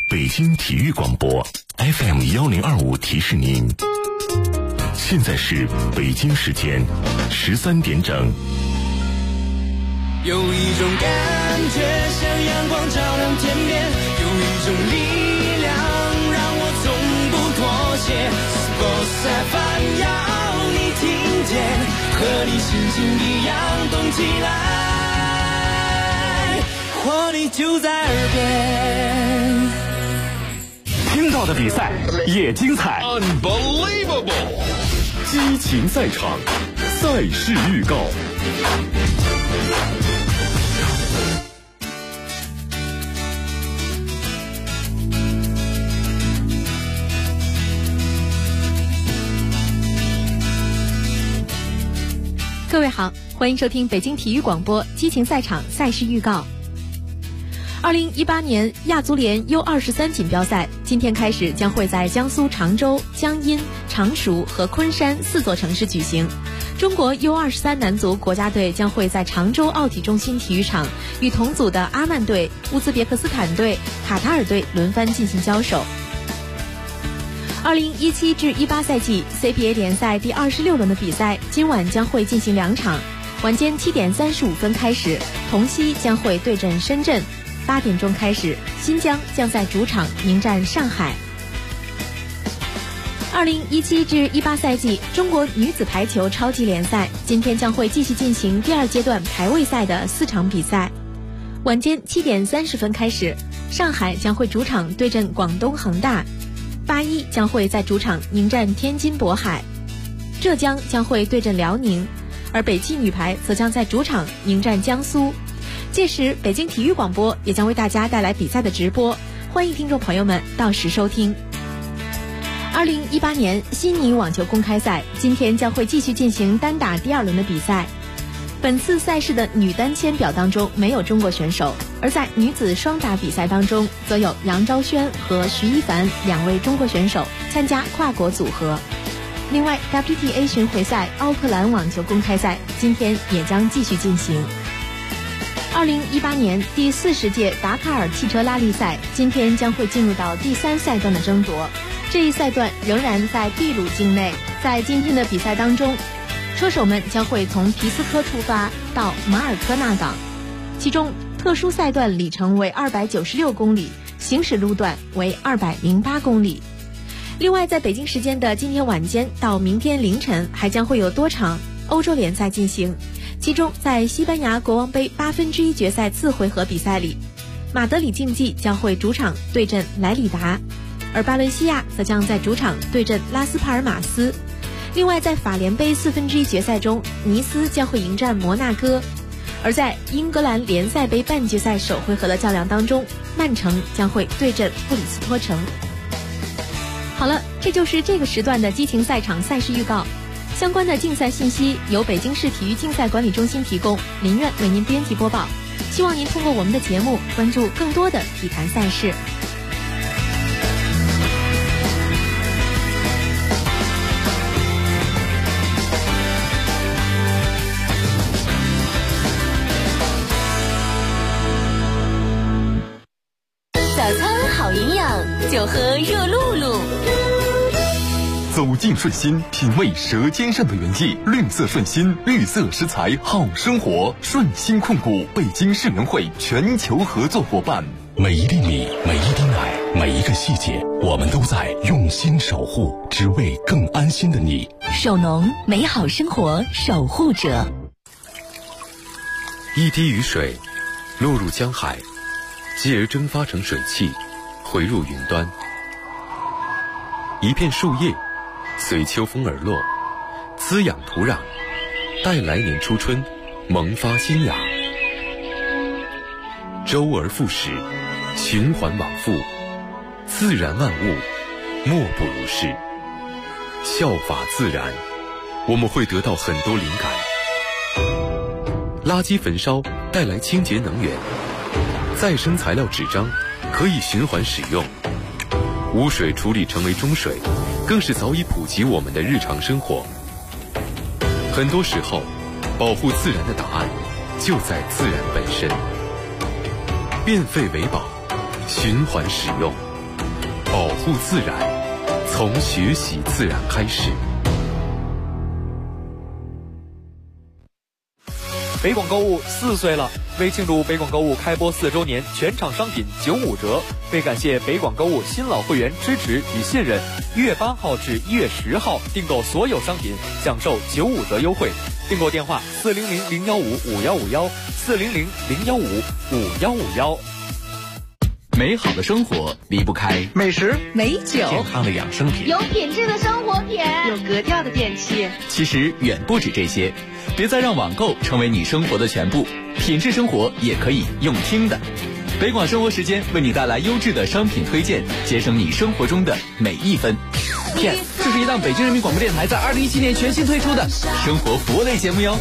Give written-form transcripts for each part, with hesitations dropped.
北京体育广播 FM1025提示您，现在是北京时间13点整。 有一种感觉像阳光照亮天边，有一种力量让我从不妥协。Sports FM 要你听见，和你心情一样动起来，活力就在耳边。 听到的比赛也精彩 ，Unbelievable！ 激情赛场，赛事预告。 各位好，欢迎收听北京体育广播激情赛场赛事预告。2018年亚足联 U23 锦标赛今天开始将会在江苏常州、江阴、常熟和昆山4座城市举行。中国 U23 男足国家队将会在常州奥体中心体育场与同组的阿曼队、乌兹别克斯坦队、卡塔尔队轮番进行交手。2017至18赛季 CBA 联赛第26轮的比赛今晚将会进行2场，晚间7点35分开始，同曦将会对阵深圳；8点钟开始，新疆将在主场迎战上海。2017至18赛季中国女子排球超级联赛今天将会继续进行第2阶段排位赛的4场比赛，晚间7点30分开始，上海将会主场对阵广东恒大，81将会在主场迎战天津渤海，浙江将会对阵辽宁，而北汽女排则将在主场迎战江苏。届时北京体育广播也将为大家带来比赛的直播，欢迎听众朋友们到时收听。2018年悉尼网球公开赛今天将会继续进行单打第2轮的比赛，本次赛事的女单签表当中没有中国选手，而在女子双打比赛当中则有杨昭轩和徐一凡2位中国选手参加跨国组合。另外 WTA 巡回赛奥克兰网球公开赛今天也将继续进行。2018年第40届达喀尔汽车拉力赛今天将会进入到第3赛段的争夺，这一赛段仍然在秘鲁境内。在今天的比赛当中，车手们将会从皮斯科出发到马尔科纳港，其中特殊赛段里程为296公里，行驶路段为208公里。另外在北京时间的今天晚间到明天凌晨还将会有多场欧洲联赛进行，其中在西班牙国王杯1/8决赛次回合比赛里，马德里竞技将会主场对阵莱里达，而巴伦西亚则将在主场对阵拉斯帕尔马斯。另外在法联杯1/4决赛中，尼斯将会迎战摩纳哥，而在英格兰联赛杯半决赛首回合的较量当中，曼城将会对阵布里斯托城。好了，这就是这个时段的激情赛场赛事预告。相关的竞赛信息由北京市体育竞赛管理中心提供，林苑为您编辑播报。希望您通过我们的节目关注更多的体坛赛事。 早餐好营养，就喝热露露。 走进顺心，品味舌尖上的原意。绿色顺心，绿色食材好生活。顺心控股北京市联会全球合作伙伴。 每一粒米，每一滴奶，每一个细节，我们都在用心守护，只为更安心的你。 手农，美好生活守护者。 一滴雨水落入江海，继而蒸发成水汽，回入云端。一片树叶随秋风而落，滋养土壤，待来年初春萌发新芽。周而复始，循环往复，自然万物莫不如是。效法自然，我们会得到很多灵感。垃圾焚烧带来清洁能源，再生材料纸张可以循环使用，污水处理成为中水，更是早已普及我们的日常生活。很多时候，保护自然的答案就在自然本身。变废为宝，循环使用， 保护自然，从学习自然开始。 北广购物4岁了，为庆祝北广购物开播4周年，全场商品95折。为感谢北广购物新老会员支持与信任，1月8号至1月10号订购所有商品享受95折优惠。订购电话400-015-5151，400-015-5151。 美好的生活离不开美食、 美酒、 健康的养生品， 有品质的生活品， 有格调的电器。 其实远不止这些，别再让网购成为你生活的全部，品质生活也可以用听的。北广生活时间为你带来优质的商品推荐，节省你生活中的每一分。片，这是一档北京人民广播电台在2017年全新推出的生活服务类节目哟。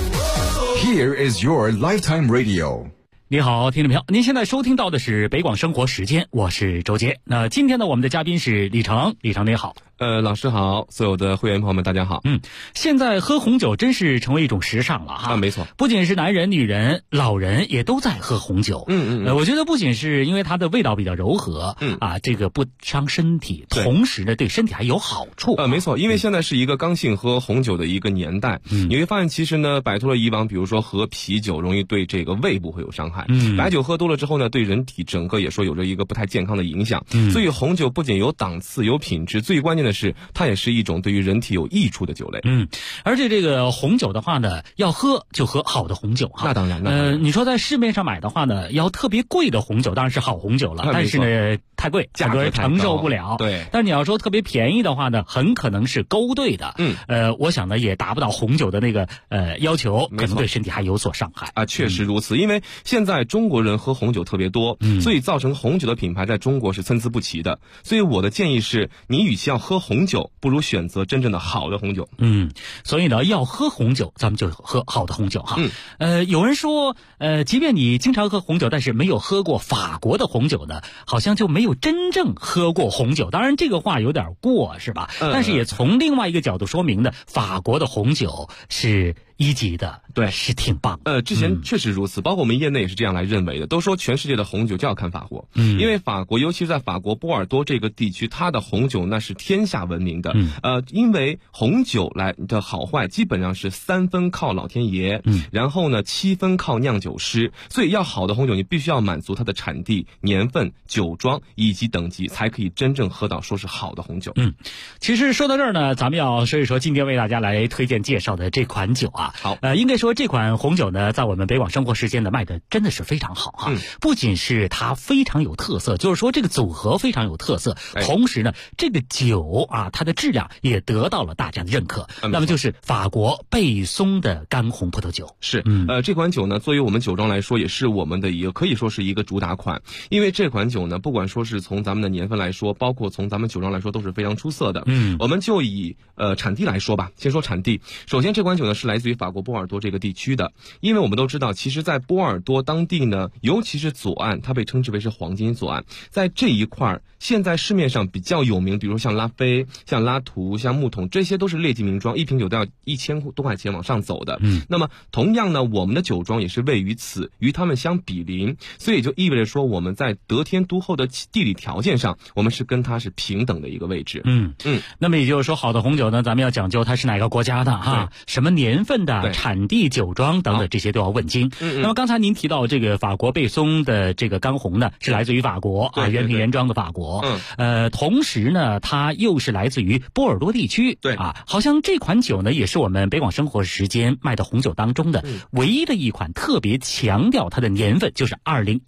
Here is your lifetime radio。 你好，听众朋友，您现在收听到的是北广生活时间，我是周杰。那今天呢，我们的嘉宾是李成，李成您好。 老师好，所有的会员朋友们大家好。 现在喝红酒真是成为一种时尚了哈。 没错， 不仅是男人、女人、老人也都在喝红酒。我觉得不仅是因为它的味道比较柔和，这个不伤身体，同时呢对身体还有好处。 没错，因为现在是一个刚性喝红酒的一个年代，你会发现其实呢摆脱了以往比如说喝啤酒容易对这个胃部会有伤害，白酒喝多了之后呢对人体整个也说有着一个不太健康的影响，所以红酒不仅有档次有品质，最关键的是它也是一种对于人体有益处的酒类。 而且这个红酒的话呢，要喝就喝好的红酒哈。 那当然。 你说在市面上买的话呢，要特别贵的红酒当然是好红酒了，但是呢太贵，价格承受不了。 对。 但是你要说特别便宜的话呢，很可能是勾兑的。我想呢也达不到红酒的那个要求，可能对身体还有所伤害啊。确实如此，因为现在中国人喝红酒特别多，所以造成红酒的品牌在中国是参差不齐的。所以我的建议是，你与其要喝红酒，不如选择真正的好的红酒。 所以呢，要喝红酒，咱们就喝好的红酒哈。有人说，即便你经常喝红酒，但是没有喝过法国的红酒呢，好像就没有真正喝过红酒。当然，这个话有点过，是吧？但是也从另外一个角度说明呢，法国的红酒是1级的， 对， 是挺棒的。 之前确实如此，包括我们业内也是这样来认为的，都说全世界的红酒就要看法国，因为法国，尤其是在法国波尔多这个地区，它的红酒那是天下闻名的。因为红酒来的好坏基本上是3分靠老天爷，然后呢7分靠酿酒师，所以要好的红酒，你必须要满足它的产地、年份、酒庄以及等级，才可以真正喝到说是好的红酒。 其实说到这儿呢，咱们要说一说今天为大家来推荐介绍的这款酒啊。 好， 应该说这款红酒呢，在我们北广生活时间呢卖的真的是非常好哈。不仅是它非常有特色，就是说这个组合非常有特色，同时呢，这个酒啊，它的质量也得到了大家的认可。那么就是法国贝松的干红葡萄酒。 是，这款酒呢，作为我们酒庄来说，也是我们的一个可以说是一个主打款。因为这款酒呢，不管说是从咱们的年份来说，包括从咱们酒庄来说，都是非常出色的。我们就以产地来说吧，先说产地。首先，这款酒呢是来自于法国波尔多这个地区的，因为我们都知道，其实在波尔多当地呢，尤其是左岸，它被称之为是黄金左岸，在这一块现在市面上比较有名，比如说像拉菲、像拉图、像木桶，这些都是劣迹名庄，一瓶酒都要1000多块钱往上走的。那么同样呢，我们的酒庄也是位于此，与他们相比邻，所以就意味着说，我们在得天独厚的地理条件上，我们是跟它是平等的一个位置。 那么也就是说，好的红酒呢，咱们要讲究它是哪个国家的哈，什么年份的、产地、酒庄等等，这些都要问清。那么刚才您提到这个法国贝松的这个干红呢，是来自于法国啊，原瓶原装的法国。同时呢，它又是来自于波尔多地区。好像这款酒呢，也是我们北广生活时间卖的红酒当中的唯一的一款特别强调它的年份，就是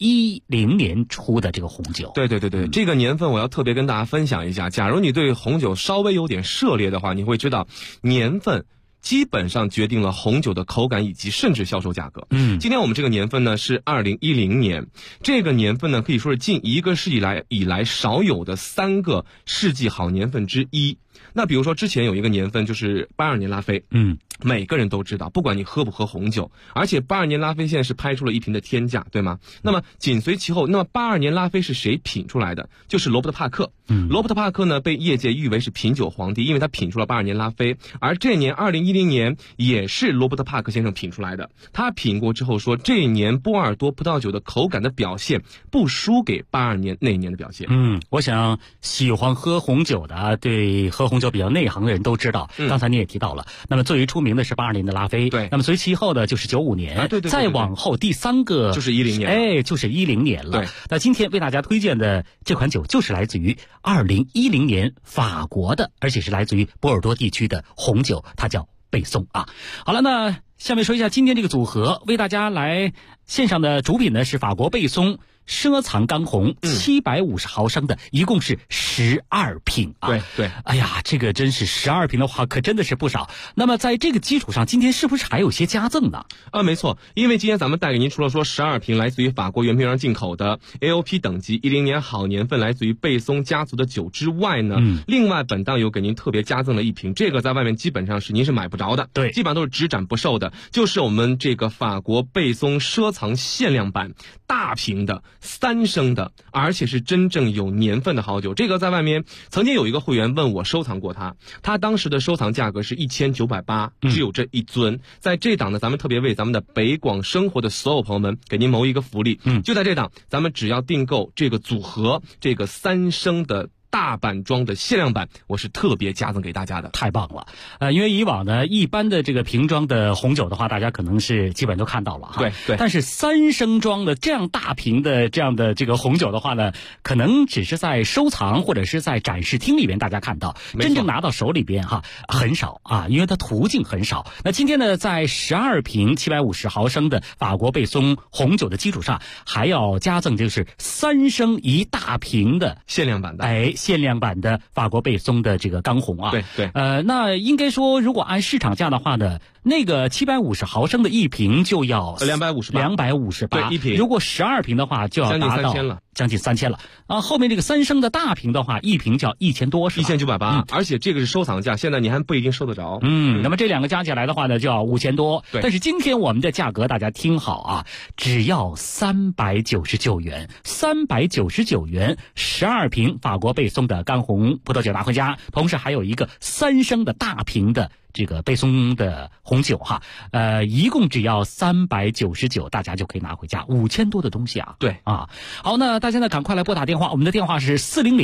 2010年出的这个红酒。 对，这个年份我要特别跟大家分享一下。假如你对红酒稍微有点涉猎的话，你会知道年份基本上决定了红酒的口感以及甚至销售价格。今天我们这个年份呢是2010年，这个年份呢可以说是近1个世纪以来少有的3个世纪好年份之一。那比如说之前有一个年份就是82年拉菲， 每个人都知道，不管你喝不喝红酒，而且82年拉菲现在是拍出了一瓶的天价，对吗？那么紧随其后，那么82年拉菲是谁品出来的？就是罗伯特帕克。罗伯特帕克呢，被业界誉为是品酒皇帝，因为他品出了82年拉菲，而这年2010年也是罗伯特帕克先生品出来的。他品过之后说，这一年波尔多葡萄酒的口感的表现不输给82年那一年的表现。 我想喜欢喝红酒的，对喝红酒比较内行的人都知道。刚才你也提到了，那么最为出名的是82年的拉菲，对，那么随其后的就是95年，对，再往后第3个就是10年， 就是10年了。 对， 那今天为大家推荐的这款酒就是来自于2010年法国的，而且是来自于波尔多地区的红酒，它叫贝松啊。好了，那下面说一下今天这个组合，为大家来线上的主品呢是法国贝松赊藏干红750毫升的，一共是12瓶啊。 对， 哎呀，这个真是12瓶的话，可真的是不少。那么在这个基础上，今天是不是还有些加赠呢？ 没错，因为今天咱们带给您除了说12瓶来自于法国原瓶上进口的 AOP 等级10年好年份来自于贝松家族的酒之外呢，另外本档有给您特别加赠了一瓶，这个在外面基本上是您是买不着的，对，基本上都是只展不售的，就是我们这个法国贝松赊藏限量版大瓶的3升的，而且是真正有年份的好酒。这个在外面曾经有一个会员问我收藏过他当时的收藏价格是1980，只有这一尊。在这档呢，咱们特别为咱们的北广生活的所有朋友们给您谋一个福利，就在这档，咱们只要订购这个组合，这个3升的大版装的限量版，我是特别加赠给大家的。 太棒了。因为以往呢，一般的这个瓶装的红酒的话，大家可能是基本都看到了哈。 对。 但是3升装的这样大瓶的这样的这个红酒的话呢，可能只是在收藏或者是在展示厅里边大家看到，真正拿到手里边哈很少啊，因为它途径很少。那今天呢，在12瓶750毫升的法国贝松红酒的基础上，还要加赠就是3升一大瓶的限量版的。 限量版的法国贝松的这个干红啊， 对， 那应该说，如果按市场价的话呢，那个750毫升的一瓶就要258， 对，一瓶。 如果12瓶的话，就要达到将近3000了啊。后面这个3升的大瓶的话，一瓶就要1000多，是吧 ？1980，而且这个是收藏价，现在你还不一定收得着。 那么这两个加起来的话呢，就要5000多。 对， 但是今天我们的价格大家听好啊，只要399元，399元，12瓶法国贝松的干红葡萄酒拿回家，同时还有一个3升的大瓶的这个贝松的红酒哈，一共只要399，大家就可以拿回家，5000多的东西啊。 对啊，好，那大家呢赶快来拨打电话，我们的电话是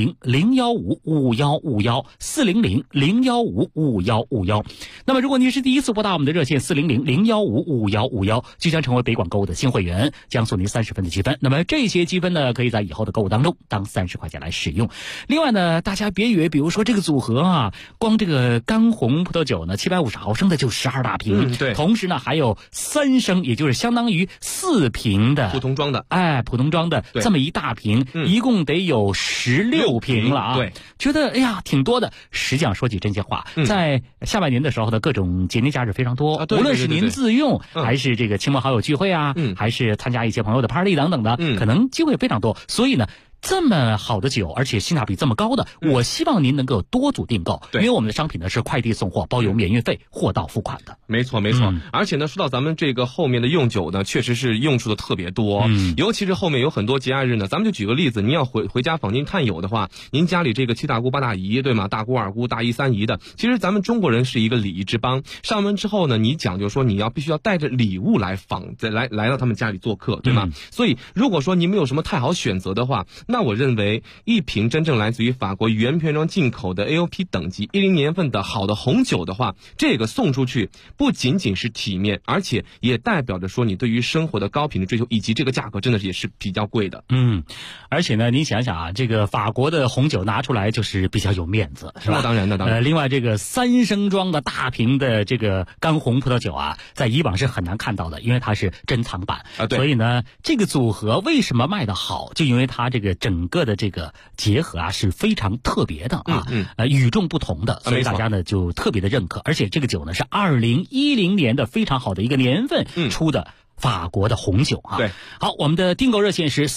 400-015-5151，400-015-5151。那么如果您是第一次拨打我们的热线400-015-5151，就将成为北广购物的新会员，将送您30分的积分。那么这些积分呢，可以在以后的购物当中当30块钱来使用。另外呢，大家别以为比如说这个组合啊，光这个干红葡萄酒呢750毫升的就12大瓶， 对， 同时呢还有3升，也就是相当于4瓶的普通装的， 普通装的这么一大瓶，一共得有16瓶了啊。 对， 觉得哎呀挺多的。实际上说句真心话，在下半年的时候的各种节日假日非常多，无论是您自用还是这个亲朋好友聚会啊，还是参加一些朋友的 party 等等的，可能机会非常多。所以呢，这么好的酒，而且性价比这么高的，我希望您能够多组订购，因为我们的商品呢是快递送货，包邮免运费，货到付款的。 没错。而且呢，说到咱们这个后面的用酒呢，确实是用处的特别多，尤其是后面有很多节假日呢，咱们就举个例子，您要回家访亲探友的话，您家里这个7大姑8大姨，对吗？大姑二姑大姨三姨的，其实咱们中国人是一个礼仪之邦，上门之后呢，你讲究说你必须要带着礼物来到他们家里做客，对吗？所以如果说您没有什么太好选择的话，那我认为一瓶真正来自于法国原瓶装进口的 AOP 等级10年份的好的红酒的话，这个送出去不仅仅是体面，而且也代表着说你对于生活的高品质追求，以及这个价格真的也是比较贵的。 而且呢，你想想啊，这个法国的红酒拿出来就是比较有面子，是吧？ 那当然。 另外这个3升装的大瓶的这个干红葡萄酒啊，在以往是很难看到的，因为它是珍藏版啊。对。 所以呢，这个组合为什么卖得好，就因为它这个整个的这个结合啊是非常特别的啊，与众不同的，所以大家呢就特别的认可。而且这个酒呢是2010年的非常好的一个年份出的法国的红酒啊。 对， 好，我们的订购热线是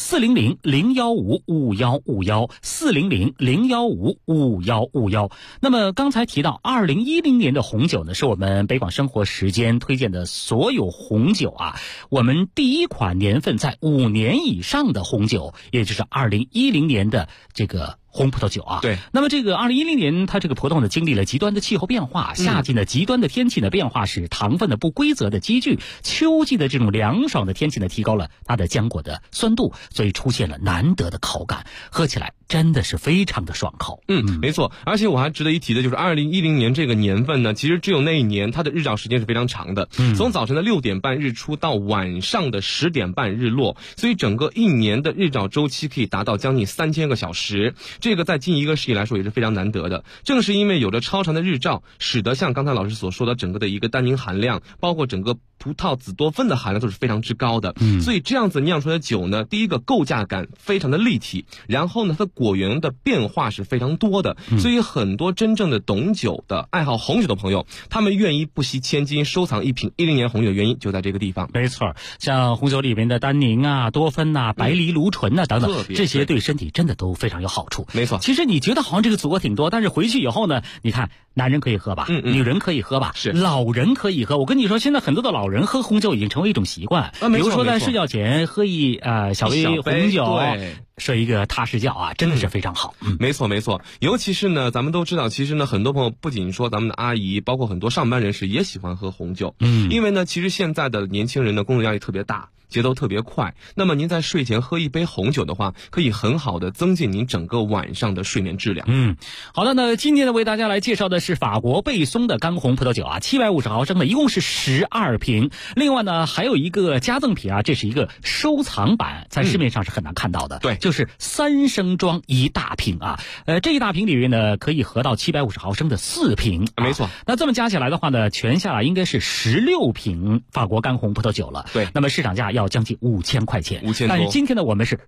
400-015-5151，400-015-5151。那么刚才提到2010年的红酒呢，是我们北广生活时间推荐的所有红酒啊，我们第一款年份在5年以上的红酒，也就是2010年的这个红葡萄酒啊。 对， 那么这个2010年它这个葡萄呢经历了极端的气候变化，夏季呢极端的天气呢变化使糖分的不规则的积聚，秋季的这种凉爽的天气呢提高了它的浆果的酸度，所以出现了难得的口感，喝起来真的是非常的爽口。 没错。而且我还值得一提的就是2010年这个年份呢，其实只有那一年它的日照时间是非常长的，从早晨的6点半日出到晚上的10点半日落，所以整个一年的日照周期可以达到将近3000个小时，这个在近1个世纪来说也是非常难得的。正是因为有着超长的日照，使得像刚才老师所说的整个的一个单宁含量，包括整个葡萄紫多酚的含量都是非常之高的。所以这样子酿出来的酒呢，第一个构架感非常的立体，然后呢它的果园的变化是非常多的，所以很多真正的懂酒的爱好红酒的朋友，他们愿意不惜千金收藏一瓶10年红酒的原因就在这个地方。 没错，像红酒里面的单宁啊、多酚啊、白藜芦醇啊等等，这些对身体真的都非常有好处。 没错， 其实你觉得好像这个组合挺多，但是回去以后呢，你看男人可以喝吧，女人可以喝吧， 是老人可以喝。我跟你说，现在很多的老人喝红酒已经成为一种习惯，比如说在睡觉前喝一小杯红酒，睡一个踏实觉啊，真的是非常好。 没错没错。尤其是呢，咱们都知道，其实呢，很多朋友不仅说咱们的阿姨，包括很多上班人士也喜欢喝红酒。因为呢，其实现在的年轻人的工作压力特别大，节奏特别快，那么您在睡前喝一杯红酒的话，可以很好的增进您整个晚上的睡眠质量。 好的，那今天呢为大家来介绍的是法国贝松的干红葡萄酒啊，750毫升的，一共是12瓶。另外呢还有一个加赠品啊，这是一个收藏版，在市面上是很难看到的。 对， 就是3升装一大瓶啊，这一大瓶里面呢可以合到750毫升的4瓶。 没错。 那这么加起来的话呢，全下来应该是16瓶法国干红葡萄酒了。 对， 那么市场价要将近5000块钱。 5000多。 但是今天呢我们是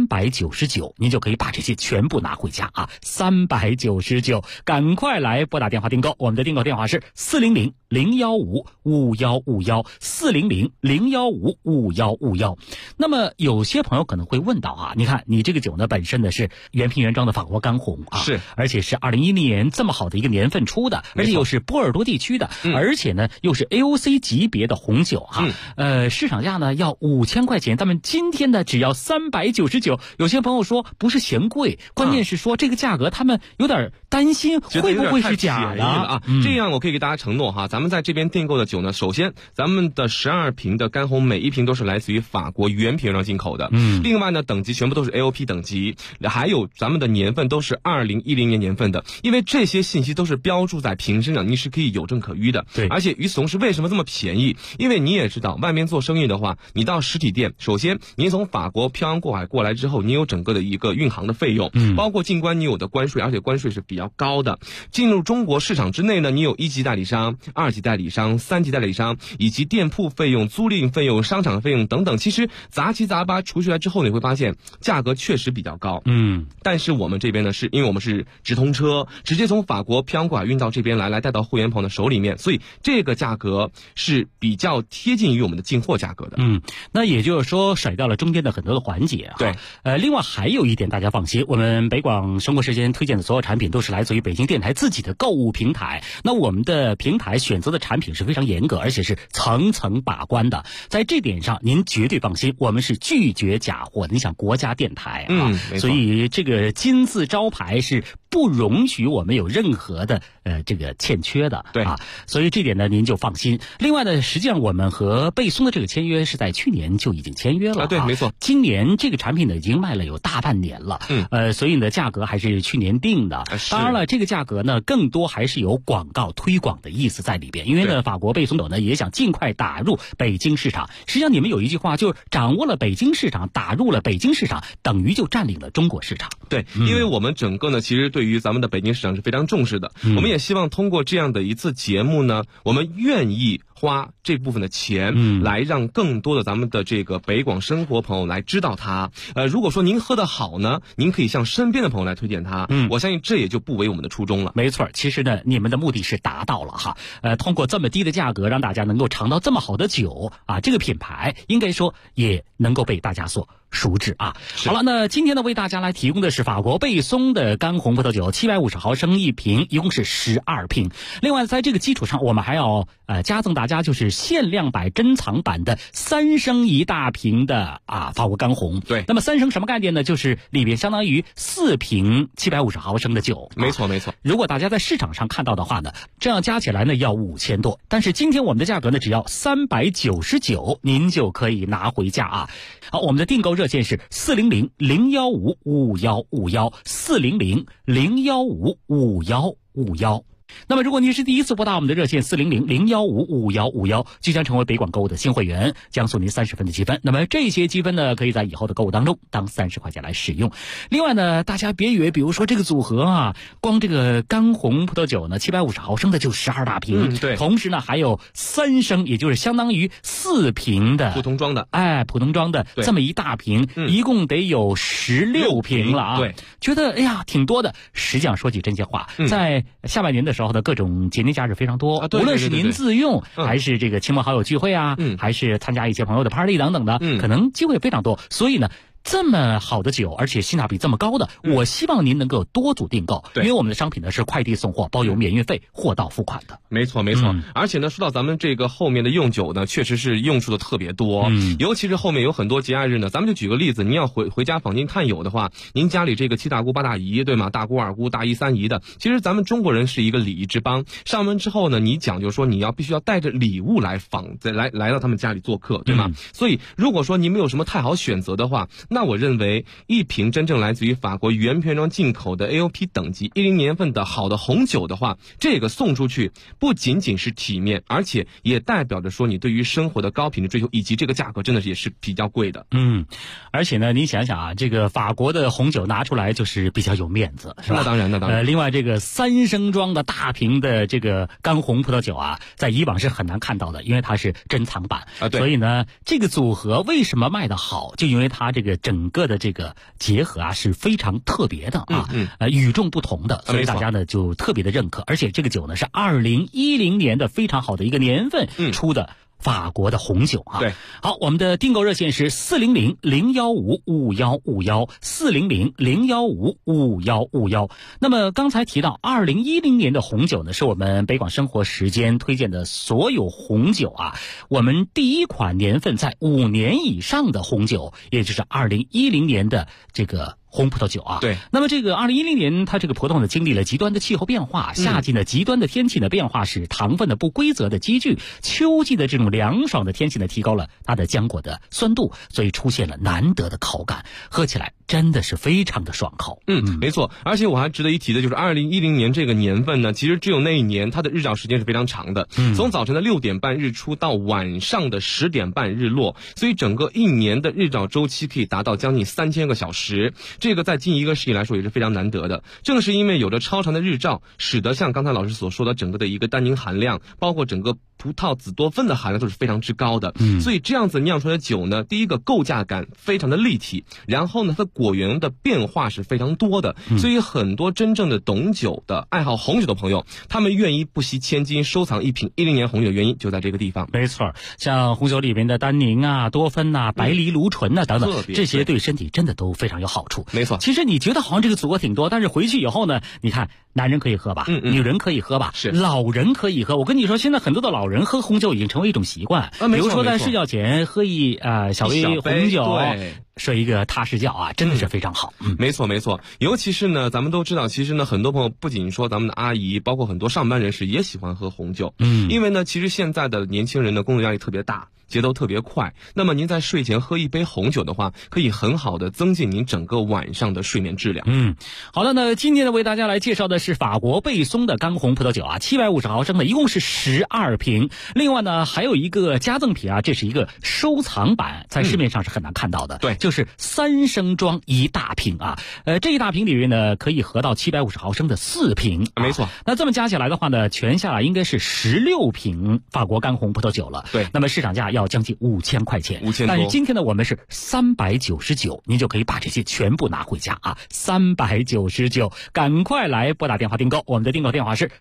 399，您就可以把这些全部拿回家啊，399，赶快来拨打电话订购。我们的订购电话是400-015-5151，400-015-5151。那么有些朋友可能会问到啊，你看你这个酒呢本身的是原瓶原装的法国干红啊， 是， 而且是2010年这么好的一个年份出的，而且又是波尔多地区的，而且呢又是 AOC 级别的红酒啊，市场价呢要5000块钱，咱们今天呢只要399。有些朋友说不是嫌贵，关键是说这个价格他们有点担心会不会是假的啊。这样我可以给大家承诺哈，咱们在这边订购的酒呢，首先咱们的12瓶的干红每一瓶都是来自于法国原瓶上进口的，另外呢等级全部都是 AOP 等级，还有咱们的年份都是2010年年份的，因为这些信息都是标注在瓶身上，你是可以有证可依的。 对， 而且与此同时为什么这么便宜？因为你也知道外面做生意的话，你到实体店，首先您从法国漂洋过海过来之后，你有整个的一个运航的费用，包括进关你有的关税，而且关税是比较高的。进入中国市场之内呢，你有1级代理商、2级代理商、3级代理商，以及店铺费用、租赁费用、商场费用等等，其实杂七杂八除出来之后，你会发现价格确实比较高。但是我们这边呢，是因为我们是直通车，直接从法国漂洋过海运到这边来带到会员朋友的手里面，所以这个价格是比较贴近于我们的进货价格的。 那也就是说甩掉了中间的很多的环节啊。 对， 另外还有一点大家放心，我们北广生活时间推荐的所有产品都是来自于北京电台自己的购物平台。那我们的平台选择的产品是非常严格，而且是层层把关的，在这点上您绝对放心，我们是拒绝假货的。你想国家电台啊，所以这个金字招牌是不容许我们有任何的这个欠缺的。 对啊，所以这点呢您就放心。另外呢，实际上我们和贝松的这个签约是在去年就已经签约了。 对，没错。 今年这个产品呢已经卖了有大半年了。所以呢价格还是去年定的。当然了，这个价格呢更多还是有广告推广的意思在里边，因为呢法国贝松酒呢也想尽快打入北京市场。实际上你们有一句话，就是掌握了北京市场，打入了北京市场，等于就占领了中国市场。 对，因为我们整个呢其实对于咱们的北京市场是非常重视的。我们也希望通过这样的一次节目呢，我们愿意花这部分的钱，来让更多的咱们的这个北广生活朋友来知道它。如果说您喝得好呢，您可以向身边的朋友来推荐它。我相信这也就不违我们的初衷了。 没错，其实呢，你们的目的是达到了哈。通过这么低的价格，让大家能够尝到这么好的酒啊，这个品牌应该说也能够被大家所熟知啊。好了，那今天呢，为大家来提供的是法国贝松的干红葡萄酒，750毫升一瓶，一共是12瓶。另外，在这个基础上，我们还要加赠大家就是限量版珍藏版的3升一大瓶的法国干红。 对， 那么3升什么概念呢？就是里边相当于4瓶750毫升的酒。 没错没错。 如果大家在市场上看到的话呢，这样加起来呢要5000多，但是今天我们的价格呢只要399，您就可以拿回家啊。好，我们的订购热线是400-015-5151，400-015-5151。那么如果您是第一次拨打我们的热线400-015-5151，就将成为北广购物的新会员，将送您30分的积分。那么这些积分呢，可以在以后的购物当中当30块钱来使用。另外呢，大家别以为比如说这个组合啊，光这个干红葡萄酒呢750毫升的就12大瓶， 对， 同时呢还有3升，也就是相当于4瓶的普通装的， 普通装的这么一大瓶，一共得有16瓶了啊。 对， 觉得哎呀挺多的。实际上说句真心话，在下半年的时候的各种节年假日非常多，无论是您自用还是这个亲朋好友聚会啊，还是参加一些朋友的 party 等等的，可能机会非常多。所以呢，这么好的酒，而且性价比这么高的，我希望您能够多组订购，因为我们的商品呢是快递送货，包邮免运费，货到付款的。 没错没错。而且呢，说到咱们这个后面的用酒呢，确实是用处的特别多，尤其是后面有很多节假日呢，咱们就举个例子，您要回家访亲探友的话，您家里这个7大姑8大姨，对吗？大姑二姑大姨三姨的，其实咱们中国人是一个礼仪之邦。上门之后呢，你讲究说你必须要带着礼物来来到他们家里做客，对吗？所以如果说您没有什么太好选择的话，那我认为一瓶真正来自于法国原瓶装进口的 AOP 等级10年份的好的红酒的话，这个送出去不仅仅是体面，而且也代表着说你对于生活的高品质追求，以及这个价格真的也是比较贵的。 而且呢，你想想啊，这个法国的红酒拿出来就是比较有面子，是吧？ 那当然，那当然。 另外这个3升装的大瓶的这个干红葡萄酒啊，在以往是很难看到的，因为它是珍藏版对。 所以呢，这个组合为什么卖得好，就因为它这个整个的这个结合啊是非常特别的啊，与众不同的，所以大家呢就特别的认可。而且这个酒呢是2010年的非常好的一个年份出的法国的红酒啊。 对， 好，我们的订购热线是400-015-5151，400-015-5151。那么刚才提到2010年的红酒呢，是我们北广生活时间推荐的所有红酒啊，我们第一款年份在5年以上的红酒，也就是2010年的这个红葡萄酒啊。 对， 那么这个2010年它这个葡萄呢经历了极端的气候变化，夏季呢极端的天气的变化使糖分的不规则的积聚，秋季的这种凉爽的天气呢提高了它的浆果的酸度，所以出现了难得的口感，喝起来真的是非常的爽口。 没错。而且我还值得一提的就是2010年这个年份呢，其实只有那一年它的日照时间是非常长的，从早晨的6点半日出到晚上的10点半日落，所以整个一年的日照周期可以达到将近3000个小时，这个在近1个世纪来说也是非常难得的。正是因为有着超长的日照，使得像刚才老师所说的整个的一个单宁含量，包括整个葡萄紫多酚的含量都是非常之高的。所以这样子酿出来的酒呢，第一个构架感非常的立体，然后呢它果园的变化是非常多的，所以很多真正的懂酒的爱好红酒的朋友，他们愿意不惜千金收藏一瓶10年红酒的原因就在这个地方。 没错，像红酒里面的单宁啊、多酚啊、白藜芦醇啊等等，这些对身体真的都非常有好处。 没错， 其实你觉得好像这个组合挺多，但是回去以后呢，你看男人可以喝吧，女人可以喝吧， 是老人可以喝。我跟你说，现在很多的老人喝红酒已经成为一种习惯，比如说在睡觉前喝一小杯红酒，睡一个踏实觉啊，真的是非常好。 没错没错。尤其是呢，咱们都知道，其实呢，很多朋友不仅说咱们的阿姨，包括很多上班人士也喜欢喝红酒。因为呢，其实现在的年轻人的工作压力特别大。 节奏特别快。那么您在睡前喝一杯红酒的话，可以很好的增进您整个晚上的睡眠质量。 好的，那今天呢为大家来介绍的是法国贝松的干红葡萄酒啊，750毫升的，一共是12瓶。另外呢还有一个加赠品啊，这是一个收藏版，在市面上是很难看到的。 对， 就是3升装一大瓶啊。这一大瓶里面呢可以合到750毫升的4瓶。 没错。 那这么加起来的话呢，全下来应该是16瓶法国干红葡萄酒了。 对。 那么市场价要将近5000块钱。 5000多。 但是今天呢我们是399，您就可以把这些全部拿回家啊！399，赶快来拨打电话订购。我们的订购电话是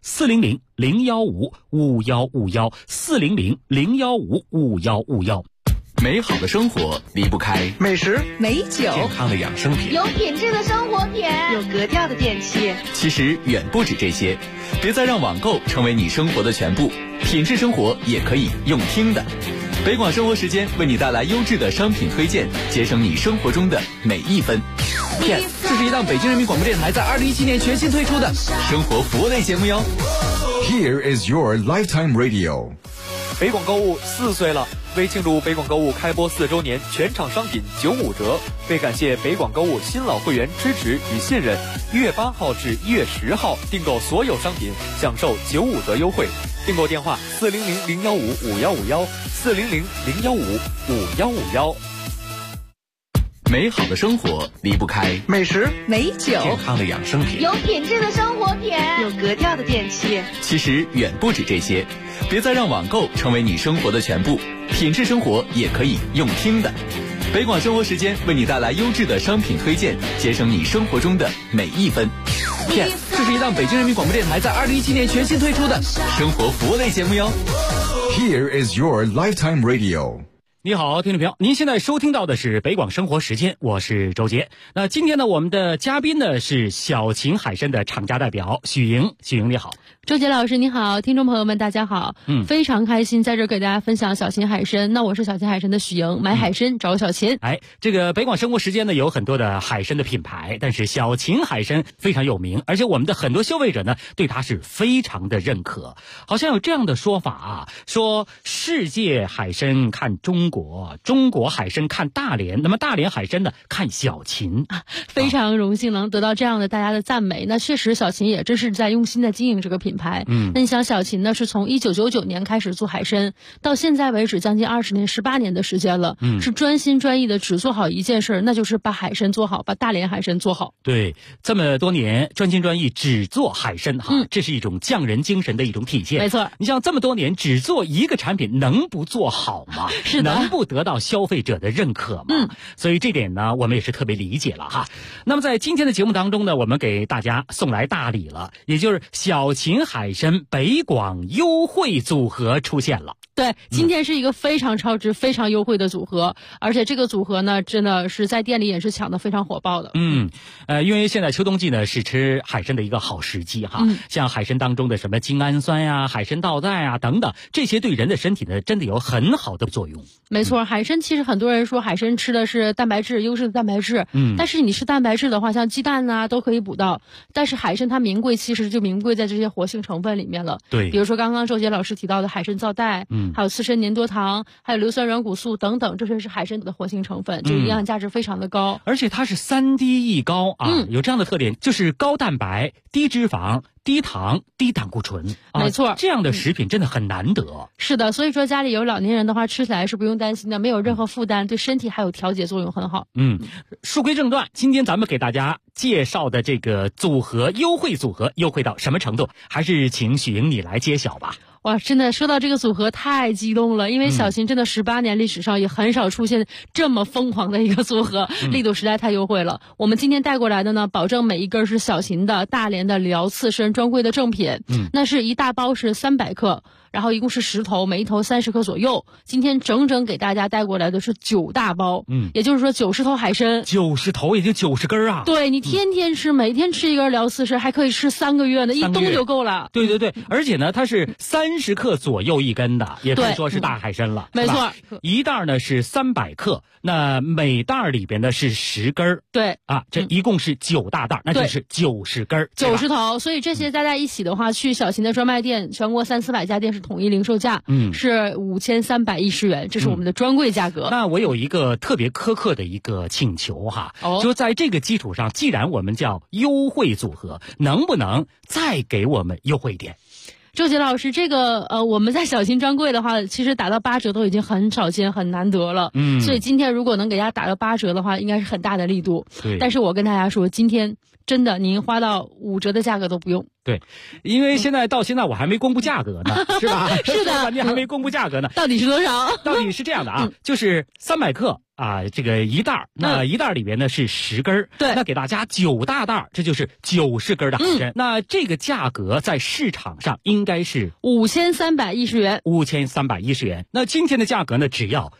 400-015-5151，400-015-5151。 美好的生活离不开美食、 美酒、 健康的养生品， 有品质的生活品， 有格调的电器。 其实远不止这些，别再让网购成为你生活的全部，品质生活也可以用听的。北广生活时间为你带来优质的商品推荐，节省你生活中的每一分。Yes， 这是一档北京人民广播电台在2017年全新推出的生活服务类节目哟。 Here is your lifetime radio。 北广购物4岁了，为庆祝北广购物开播4周年，全场商品95折。为感谢北广购物新老会员支持与信任，1月8号至1月10号订购所有商品享受95折优惠。订购电话400-015-5151，400-015-5151。 美好的生活离不开美食、 美酒、 健康的养生品， 有品质的生活品， 有格调的电器。 其实远不止这些，别再让网购成为你生活的全部，品质生活也可以用听的。北广生活时间为你带来优质的商品推荐，节省你生活中的每一分。Yes， 这是一档北京人民广播电台在2017年全新推出的生活服务类节目哟。 Here is your lifetime radio。 你好，听众朋友，您现在收听到的是北广生活时间，我是周杰。那今天呢，我们的嘉宾呢是小秦海参的厂家代表许莹。许莹你好。 周杰老师你好，听众朋友们大家好。非常开心在这给大家分享小秦海参。那我是小秦海参的许莹，买海参找小秦。 这个北广生活时间呢有很多的海参的品牌，但是小秦海参非常有名，而且我们的很多消费者呢对它是非常的认可。好像有这样的说法啊，说世界海参看中国，中国海参看大连，那么大连海参呢看小秦。 非常荣幸能得到这样的大家的赞美。那确实小秦也真是在用心的经营这个品牌。那你想小秦呢是从1999年开始做海参，到现在为止将近20年18年的时间了，是专心专意的只做好一件事，那就是把海参做好，把大连海参做好。 对，这么多年专心专意只做海参哈，这是一种匠人精神的一种体现。 没错， 你像这么多年只做一个产品，能不做好吗？ 是的， 能不得到消费者的认可吗？所以这点呢我们也是特别理解了哈。那么在今天的节目当中呢，我们给大家送来大礼了，也就是小秦海参北广优惠组合出现了。 对，今天是一个非常超值、非常优惠的组合，而且这个组合呢，真的是在店里也是抢得非常火爆的。 因为现在秋冬季呢是吃海参的一个好时机哈。像海参当中的什么精氨酸呀、海参皂苷啊等等，这些对人的身体呢真的有很好的作用。 没错，海参其实很多人说海参吃的是蛋白质，优质的蛋白质。但是你吃蛋白质的话，像鸡蛋啊都可以补到，但是海参它名贵，其实就名贵在这些活性成分里面了。 对， 比如说刚刚周杰老师提到的海参皂苷，还有刺参粘多糖，还有硫酸软骨素等等，这些是海参的活性成分，这个营养价值非常的高。 而且它是3低一高啊，有这样的特点，就是高蛋白、低脂肪、低糖、低胆固醇。 没错， 这样的食品真的很难得。 是的，所以说家里有老年人的话，吃起来是不用担心的，没有任何负担，对身体还有调节作用很好。 书归正传，今天咱们给大家介绍的这个组合优惠组合优惠到什么程度，还是请许莹你来揭晓吧。 哇，真的说到这个组合太激动了，因为小秦真的18年历史上也很少出现这么疯狂的一个组合，力度实在太优惠了。我们今天带过来的呢，保证每一根是小秦的大连的辽刺参专柜的正品，那是一大包是300克，然后一共是10头，每一头30克左右。今天整整给大家带过来的是9大包，也就是说90头海参 ，90头也就90根啊。 对，你天天吃，每天吃一根辽刺参，还可以吃3个月呢，一冬就够了。 对对对，而且呢，它是30克左右一根的，也可以说是大海参了。 没错， 一袋呢是300克，那每袋里边呢是10根。 对啊，这一共是9大袋，那就是90根，90 头。所以这些加在一起的话，去小秦的专卖店，全国300-400家店市是统一零售价，是5310元，这是我们的专柜价格。 那我有一个特别苛刻的一个请求哈，就在这个基础上，既然我们叫优惠组合，能不能再给我们优惠一点？ 周杰老师，这个我们在小秦专柜的话，其实打到8折都已经很少见、很难得了。所以今天如果能给大家打到8折的话，应该是很大的力度。 对。 但是我跟大家说，今天真的您花到5折的价格都不用。 对，因为到现在我还没公布价格呢，是吧？ 是的， 关键还没公布价格呢。 到底是多少？ 到底是这样的啊，就是300克啊，这个一袋，那一袋里边呢是10根， 对， 那给大家9大袋，这就是90根的海参。那这个价格在市场上应该是 5310元 ，5310元。那今天的价格呢，只要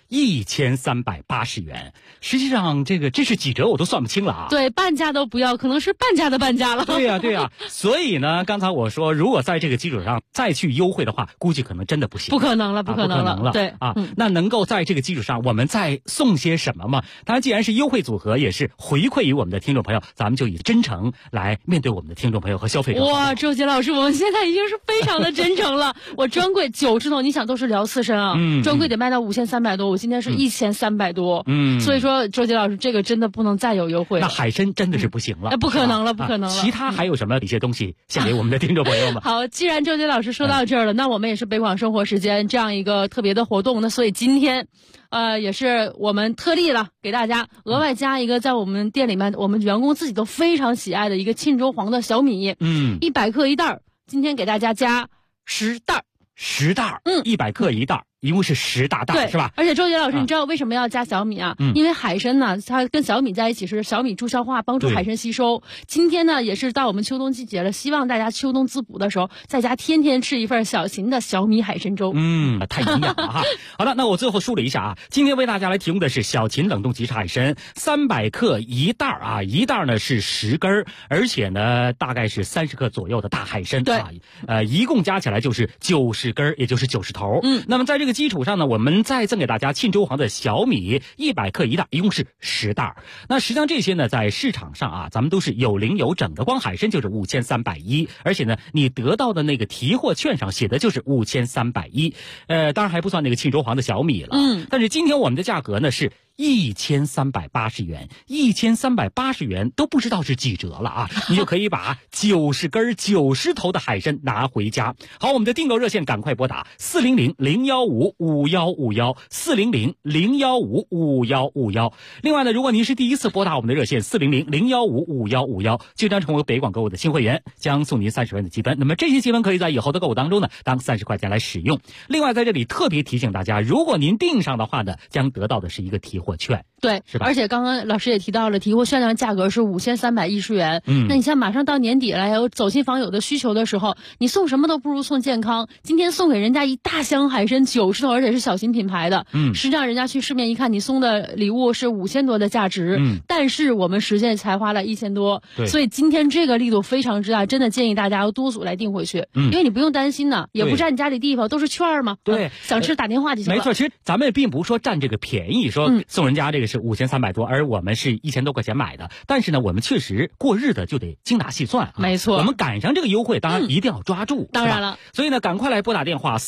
1380元。实际上这是几折我都算不清了啊。 对，半价都不要，可能是半价的半价了。 对呀，所以呢，刚才我说，如果在这个基础上再去优惠的话，估计可能真的不行。 不可能了。对啊，那能够在这个基础上，我们再送些什么吗？当然，既然是优惠组合，也是回馈于我们的听众朋友，咱们就以真诚来面对我们的听众朋友和消费者。 哇，周杰老师，我们现在已经是非常的真诚了。我专柜90头，你想都是聊刺身啊，专柜得卖到5300多，我今天是1300多，所以说周杰老师，这个真的不能再有优惠了。 那海参真的是不行了， 不可能了，不可能了。 其他还有什么一些东西献给我们的听众朋友们？ 好，既然周杰老师说到这儿了，那我们也是北广生活时间这样一个特别的活动，那所以今天也是我们特例了，给大家额外加一个在我们店里面我们员工自己都非常喜爱的一个沁州黄的小米，100克一袋，今天给大家加10袋 ，10袋，100克一袋。一共是10大袋，是吧？ 而且周杰老师，你知道为什么要加小米啊？因为海参呢，它跟小米在一起是小米助消化，帮助海参吸收。今天呢，也是到我们秋冬季节了，希望大家秋冬滋补的时候，在家天天吃一份小秦的小米海参粥。 太营养了哈。好了，那我最后梳理一下啊，今天为大家来提供的是小秦冷冻即食海参，300克一袋啊，一袋呢是10根，而且呢大概是30克左右的大海参， 对， 一共加起来就是90根，也就是90头。那么在这个基础上呢，我们再赠给大家沁州黄的小米100克一袋，一共是10袋。那实际上这些呢，在市场上啊，咱们都是有零有整的，光海参就是5310，而且呢，你得到的那个提货券上写的就是5310，当然还不算那个沁州黄的小米了。但是今天我们的价格呢是1380元，1380元都不知道是几折了啊！你就可以把90根90头的海参拿回家。好，我们的订购热线赶快拨打400-015-5151，400-015-5151。另外呢，如果您是第一次拨打我们的热线400-015-5151，就将成为北广购物的新会员，将送您30元的积分。那么这些积分可以在以后的购物当中呢，当30块钱来使用。另外在这里特别提醒大家，如果您订上的话呢，将得到的是一个提货券。 对， 是吧？ 而且刚刚老师也提到了，提货券的价格是5310元。那你像马上到年底了，有走亲访友的需求的时候，你送什么都不如送健康。今天送给人家一大箱海参90头，而且是小型品牌的。实际上人家去市面一看，你送的礼物是5000多的价值，但是我们实际才花了1000多。所以今天这个力度非常之大，真的建议大家要多组来订回去，因为你不用担心呢，也不占你家里地方，都是券嘛。 对， 想吃打电话就行了。 没错，其实咱们也并不是说占这个便宜，说送人家这个是5300多，而我们是1000多块钱买的。但是呢，我们确实过日子就得精打细算啊。 没错， 我们赶上这个优惠，当然一定要抓住。 当然了， 所以呢，赶快来拨打电话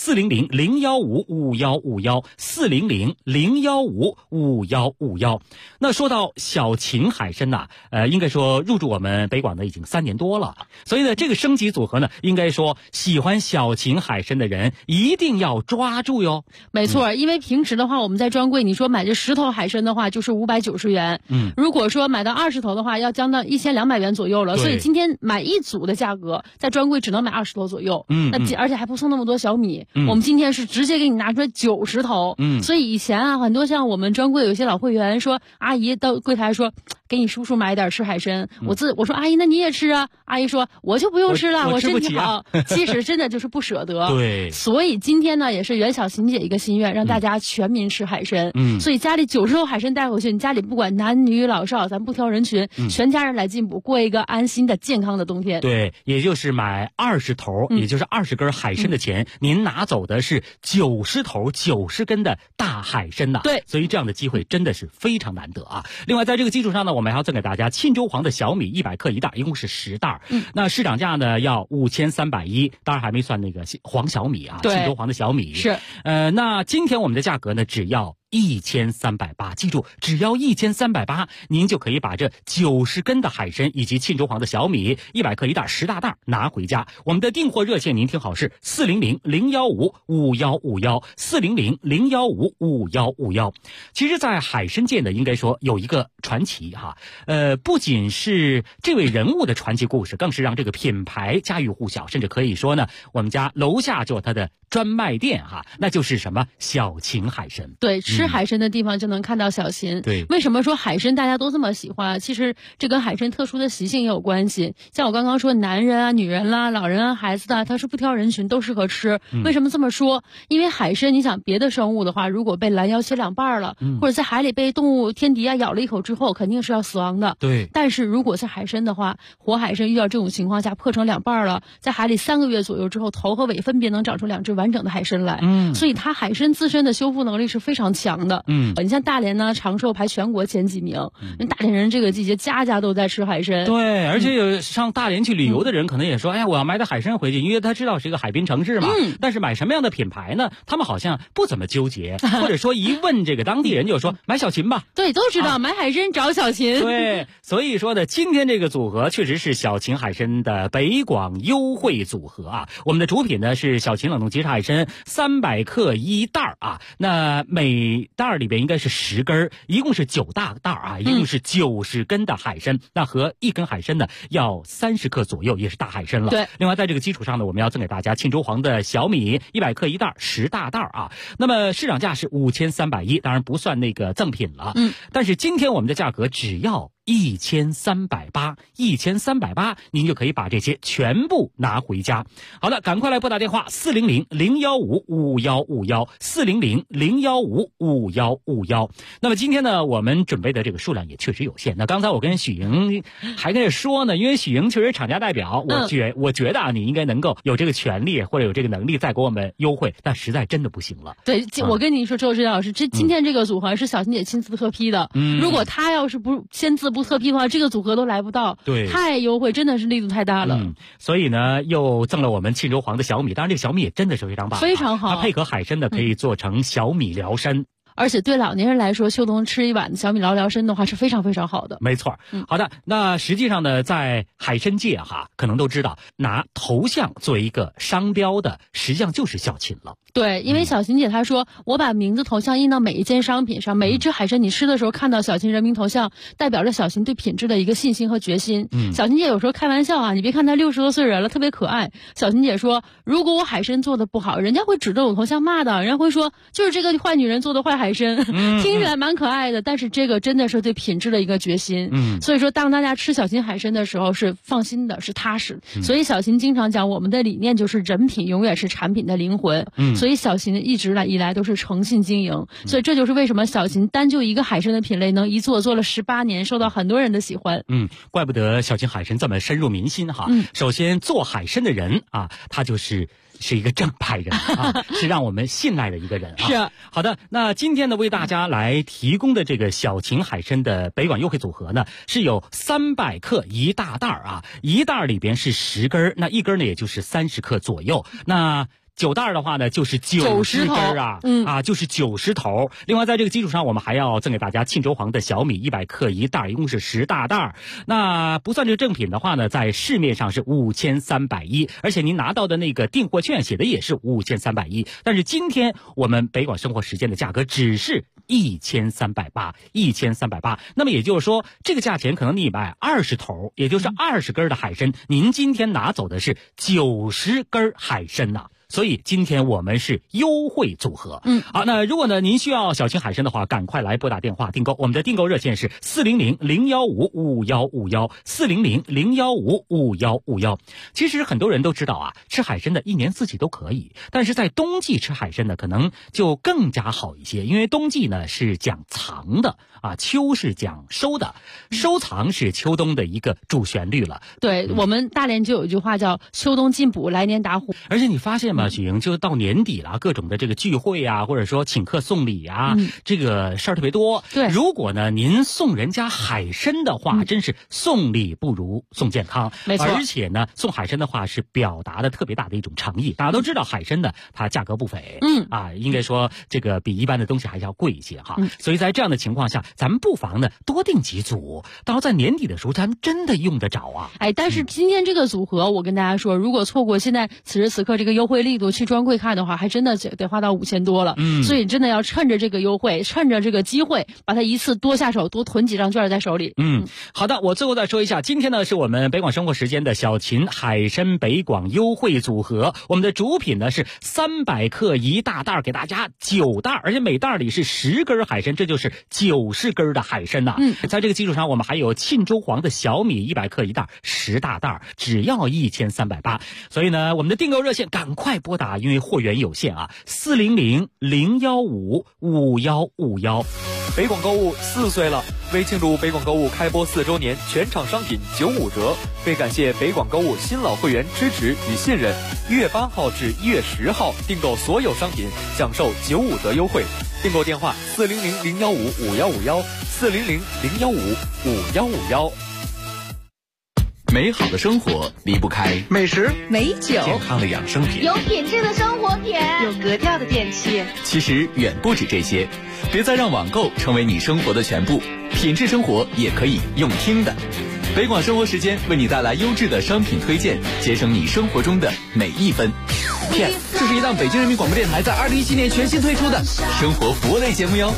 400-015-5151，400-015-5151。那说到小秦海参呐，应该说入驻我们北广的已经3年多了。所以呢，这个升级组合呢，应该说喜欢小秦海参的人一定要抓住哟。 没错，因为平时的话，我们在专柜，你说买这10头海参的话，就是590元。如果说买到20头的话，要将到1200元左右了。所以今天买一组的价格，在专柜只能买20头左右。而且还不送那么多小米。我们今天是直接给你拿出来90头。所以以前啊，很多像我们专柜有一些老会员说，阿姨到柜台说，给你叔叔买点吃海参。我说阿姨，那你也吃啊？阿姨说我就不用吃了，我身体好。其实真的就是不舍得。 对。 所以今天呢，也是袁小琴姐一个心愿，让大家全民吃海参。所以家里90头海参带回去，你家里不管男女老少，咱不挑人群，全家人来进补，过一个安心的健康的冬天。 对，也就是买20头，也就是20根海参的钱，您拿走的是90头90根的大海参呐。 对， 所以这样的机会真的是非常难得啊。另外在这个基础上呢，我们还要赠给大家沁州黄的小米100克1袋，一共是10袋。那市场价呢要5310，当然还没算那个黄小米啊，沁州黄的小米是。 那今天我们的价格呢只要1380，记住，只要1380，您就可以把这90根的海参以及沁州黄的小米100克1袋10大袋拿回家。我们的订货热线您听好是400-015-5151，400-015-5151。其实在海参界呢，应该说有一个传奇哈，不仅是这位人物的传奇故事，更是让这个品牌家喻户晓，甚至可以说呢，我们家楼下就有它的专卖店哈，那就是什么小秦海参。 对，吃海参的地方就能看到小秦。 对， 为什么说海参大家都这么喜欢？其实这跟海参特殊的习性也有关系。像我刚刚说，男人啊、女人啦、老人啊、孩子啊，他是不挑人群，都适合吃。为什么这么说？因为海参，你想别的生物的话，如果被拦腰切2半了，或者在海里被动物天敌啊咬了一口之后，肯定是要死亡的。 对。 但是如果是海参的话，活海参遇到这种情况下破成2半了，在海里3个月左右之后，头和尾分别能长出2只完整的海参来。所以它海参自身的修复能力是非常强的。你像大连呢，长寿排全国前几名。大连人这个季节家家都在吃海参。 对，而且有上大连去旅游的人可能也说，哎呀，我要买点海参回去，因为他知道是一个海滨城市嘛。但是买什么样的品牌呢？他们好像不怎么纠结，或者说一问这个当地人就说买小秦吧。 对，都知道买海参找小秦。 对，所以说呢，今天这个组合确实是小秦海参的北广优惠组合啊。我们的主品呢是小秦冷冻即食海参300克1袋啊，那每袋里边应该是10根，一共是9大袋啊，一共是90根的海参，那和1根海参呢要30克左右，也是大海参了。 对， 另外在这个基础上呢，我们要赠给大家沁州黄的小米100克1袋10大袋啊，那么市场价是5310，当然不算那个赠品了。但是今天我们的价格只要1380，1380，您就可以把这些全部拿回家。好的，赶快来拨打电话400-015-5151，400-015-5151。那么今天呢，我们准备的这个数量也确实有限。那刚才我跟许莹还跟着说呢，因为许莹确实厂家代表，我觉得啊，你应该能够有这个权利或者有这个能力再给我们优惠，但实在真的不行了。 对，我跟您说，周指导老师，今天这个组合是小秦姐亲自特批的。如果她要是不签字不特批的话，这个组合都来不到。 对， 太优惠，真的是力度太大了。 所以呢，又赠了我们沁州黄的小米，当然这个小米也真的是非常棒， 非常好。 它配合海参的可以做成小米辽参。 而且对老年人来说，秋冬吃一碗小米辽参的话是非常非常好的。 没错。好的，那实际上呢，在海参界哈，可能都知道拿头像作为一个商标的，实际上就是小秦了。 对，因为小秦姐她说，我把名字头像印到每一件商品上，每一只海参你吃的时候看到小秦人民头像，代表着小秦对品质的一个信心和决心。小秦姐有时候开玩笑啊，你别看她60多岁人了，特别可爱。小秦姐说，如果我海参做的不好，人家会指着我头像骂的，人家会说就是这个坏女人做的坏海参。听起来蛮可爱的，但是这个真的是对品质的一个决心。所以说当大家吃小秦海参的时候是放心的，是踏实。所以小秦经常讲，我们的理念就是人品永远是产品的灵魂。所以小秦一直以来都是诚信经营。所以这就是为什么小秦单就一个海参的品类能一做了18年，受到很多人的喜欢。 怪不得小秦海参这么深入民心哈。首先做海参的人啊，他是一个正派人啊，是让我们信赖的一个人啊。 是。 好的，那今天呢，为大家来提供的这个小秦海参的北广优惠组合呢，是有300克1大袋啊，一袋里边是10根，那一根呢也就是30克左右。那9袋的话呢，就是90根啊，就是90头。另外，在这个基础上，我们还要赠给大家沁州黄的小米100克1袋，一共是10大袋。那不算这个正品的话呢，在市面上是5310，而且您拿到的那个订货券写的也是5310。但是今天我们北广生活时间的价格只是1380，1380。那么也就是说，这个价钱可能你买20头，也就是20根的海参，您今天拿走的是90根海参呐。所以今天我们是优惠组合。好，那如果呢您需要小秦海参的话，赶快来拨打电话订购。我们的订购热线是400-015-5151，400-015-5151。其实很多人都知道啊，吃海参的一年四季都可以，但是在冬季吃海参呢，可能就更加好一些，因为冬季呢是讲藏的啊，秋是讲收的，收藏是秋冬的一个主旋律了。 对，我们大连就有一句话叫秋冬进补，来年打虎。 而且你发现吗，许莹，就到年底了，各种的这个聚会啊，或者说请客送礼啊，这个事儿特别多。 对， 如果呢您送人家海参的话，真是送礼不如送健康。 没错， 而且呢，送海参的话是表达的特别大的一种诚意。大家都知道海参呢，它价格不菲，应该说这个比一般的东西还是要贵一些哈。所以在这样的情况下，咱们不妨呢多订几组，到时候在年底的时候，咱们真的用得着啊。 但是今天这个组合，我跟大家说，如果错过现在此时此刻这个优惠力度去专柜看的话，还真的得花到5000多了。所以真的要趁着这个优惠，趁着这个机会，把它一次多下手，多囤几张券在手里。 好的，我最后再说一下，今天呢是我们北广生活时间的小秦海参北广优惠组合，我们的主品呢是300克一大袋，给大家9袋，而且每袋里是10根海参，这就是90根的海参呐。在这个基础上，我们还有沁州黄的小米100克一袋，10大袋，只要1380。所以呢，我们的订购热线赶快拨打，因为货源有限啊，400-015-5151。 北广购物4岁了，为庆祝北广购物开播4周年，全场商品95折。为感谢北广购物新老会员支持与信任，1月8号至1月10号订购所有商品享受95折优惠。订购电话400-015-5151，400-015-5151。 美好的生活离不开美食、 美酒、 健康的养生品， 有品质的生活品， 有格调的电器。 其实远不止这些，别再让网购成为你生活的全部，品质生活也可以用听的。北广生活时间为你带来优质的商品推荐，节省你生活中的每一分。片，这是一档北京人民广播电台在2017年全新推出的生活服务类节目哟。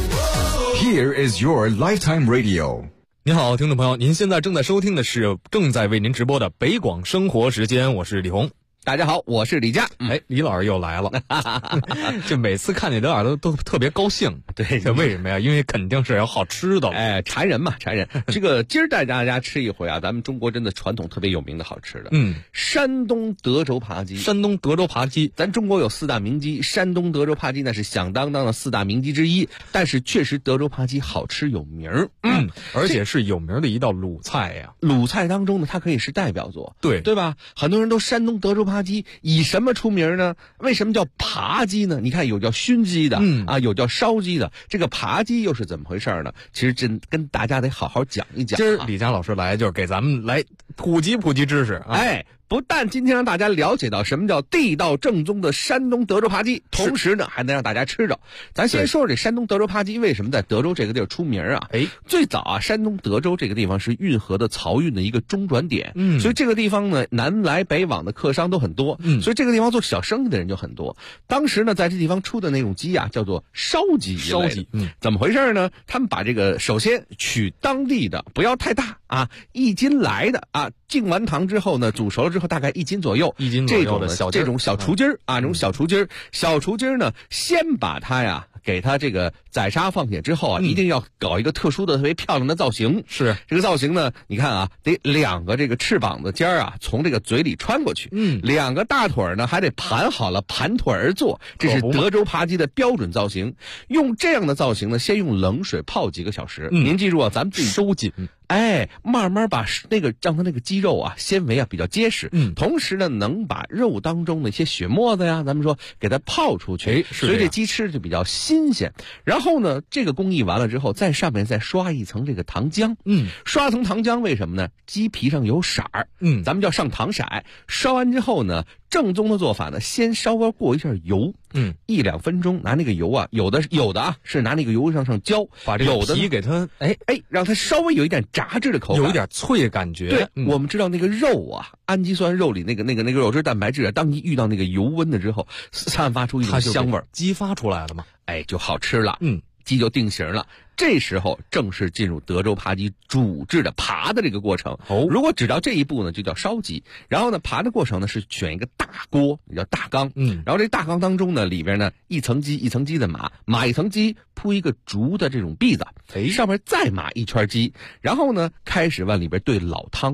Here is your lifetime radio。 您好，听众朋友，您现在正在收听的是正在为您直播的北广生活时间，我是李红。 大家好，我是李佳。 李老师又来了，就每次看见李老师都特别高兴。 对， 这为什么呀？因为肯定是有好吃的。 馋人嘛，馋人。这个今儿带大家吃一回啊，咱们中国真的传统特别有名的好吃的。山东德州扒鸡。 山东德州扒鸡， 咱中国有4大名鸡，山东德州扒鸡那是响当当的4大名鸡之一。但是确实德州扒鸡好吃有名儿。 而且是有名的一道鲁菜呀。 鲁菜当中呢，它可以是代表作，对吧？很多人都山东德州扒鸡以什么出名呢？为什么叫扒鸡呢？你看有叫熏鸡的，有叫烧鸡的，这个扒鸡又是怎么回事呢？其实真跟大家得好好讲一讲。 今儿李佳老师来就是给咱们来普及知识。 不但今天让大家了解到什么叫地道正宗的山东德州扒鸡，同时呢还能让大家吃着。咱先说说这山东德州扒鸡为什么在德州这个地儿出名啊？最早啊，山东德州这个地方是运河的漕运的一个中转点，所以这个地方呢南来北往的客商都很多，所以这个地方做小生意的人就很多。当时呢在这地方出的那种鸡啊叫做烧鸡，怎么回事呢？他们把这个首先取当地的，不要太大啊，1斤来的啊，浸完糖之后呢煮熟了之后大概1斤左右，这种小雏鸡儿啊，这种小雏鸡儿呢，先把它呀给它这个宰杀放血之后啊，一定要搞一个特殊的特别漂亮的造型。 是这个造型呢，你看啊，得2个这个翅膀的尖儿啊从这个嘴里穿过去，2个大腿呢还得盘好了，盘腿而坐，这是德州扒鸡的标准造型。用这样的造型呢，先用冷水泡几个小时。您记住啊，咱们自己收紧。 慢慢把让它那个鸡肉啊纤维啊比较结实，同时呢能把肉当中的一些血沫子呀，咱们说给它泡出去，所以这鸡吃就比较新鲜。然后呢，这个工艺完了之后，在上面再刷一层这个糖浆，刷层糖浆为什么呢？鸡皮上有色儿，咱们叫上糖色。刷完之后呢，正宗的做法呢，先稍微过一下油，1-2分钟，拿那个油啊，有的啊是拿那个油上浇， 把这个皮给它让它稍微有一点炸制的口感， 有一点脆感觉。 对，我们知道那个肉啊，氨基酸肉里那个肉质蛋白质啊，当一遇到那个油温的之后，散发出一种香味儿， 激发出来了嘛， 就好吃了。鸡就定型了。这时候正式进入德州扒鸡煮制的扒的这个过程。如果只到这一步呢，就叫烧鸡。然后呢，扒的过程呢是选一个大锅，也叫大缸。然后这大缸当中呢，里边呢一层鸡一层鸡的码一层鸡，铺一个竹的这种篦子，上面再码一圈鸡，然后呢开始往里边兑老汤。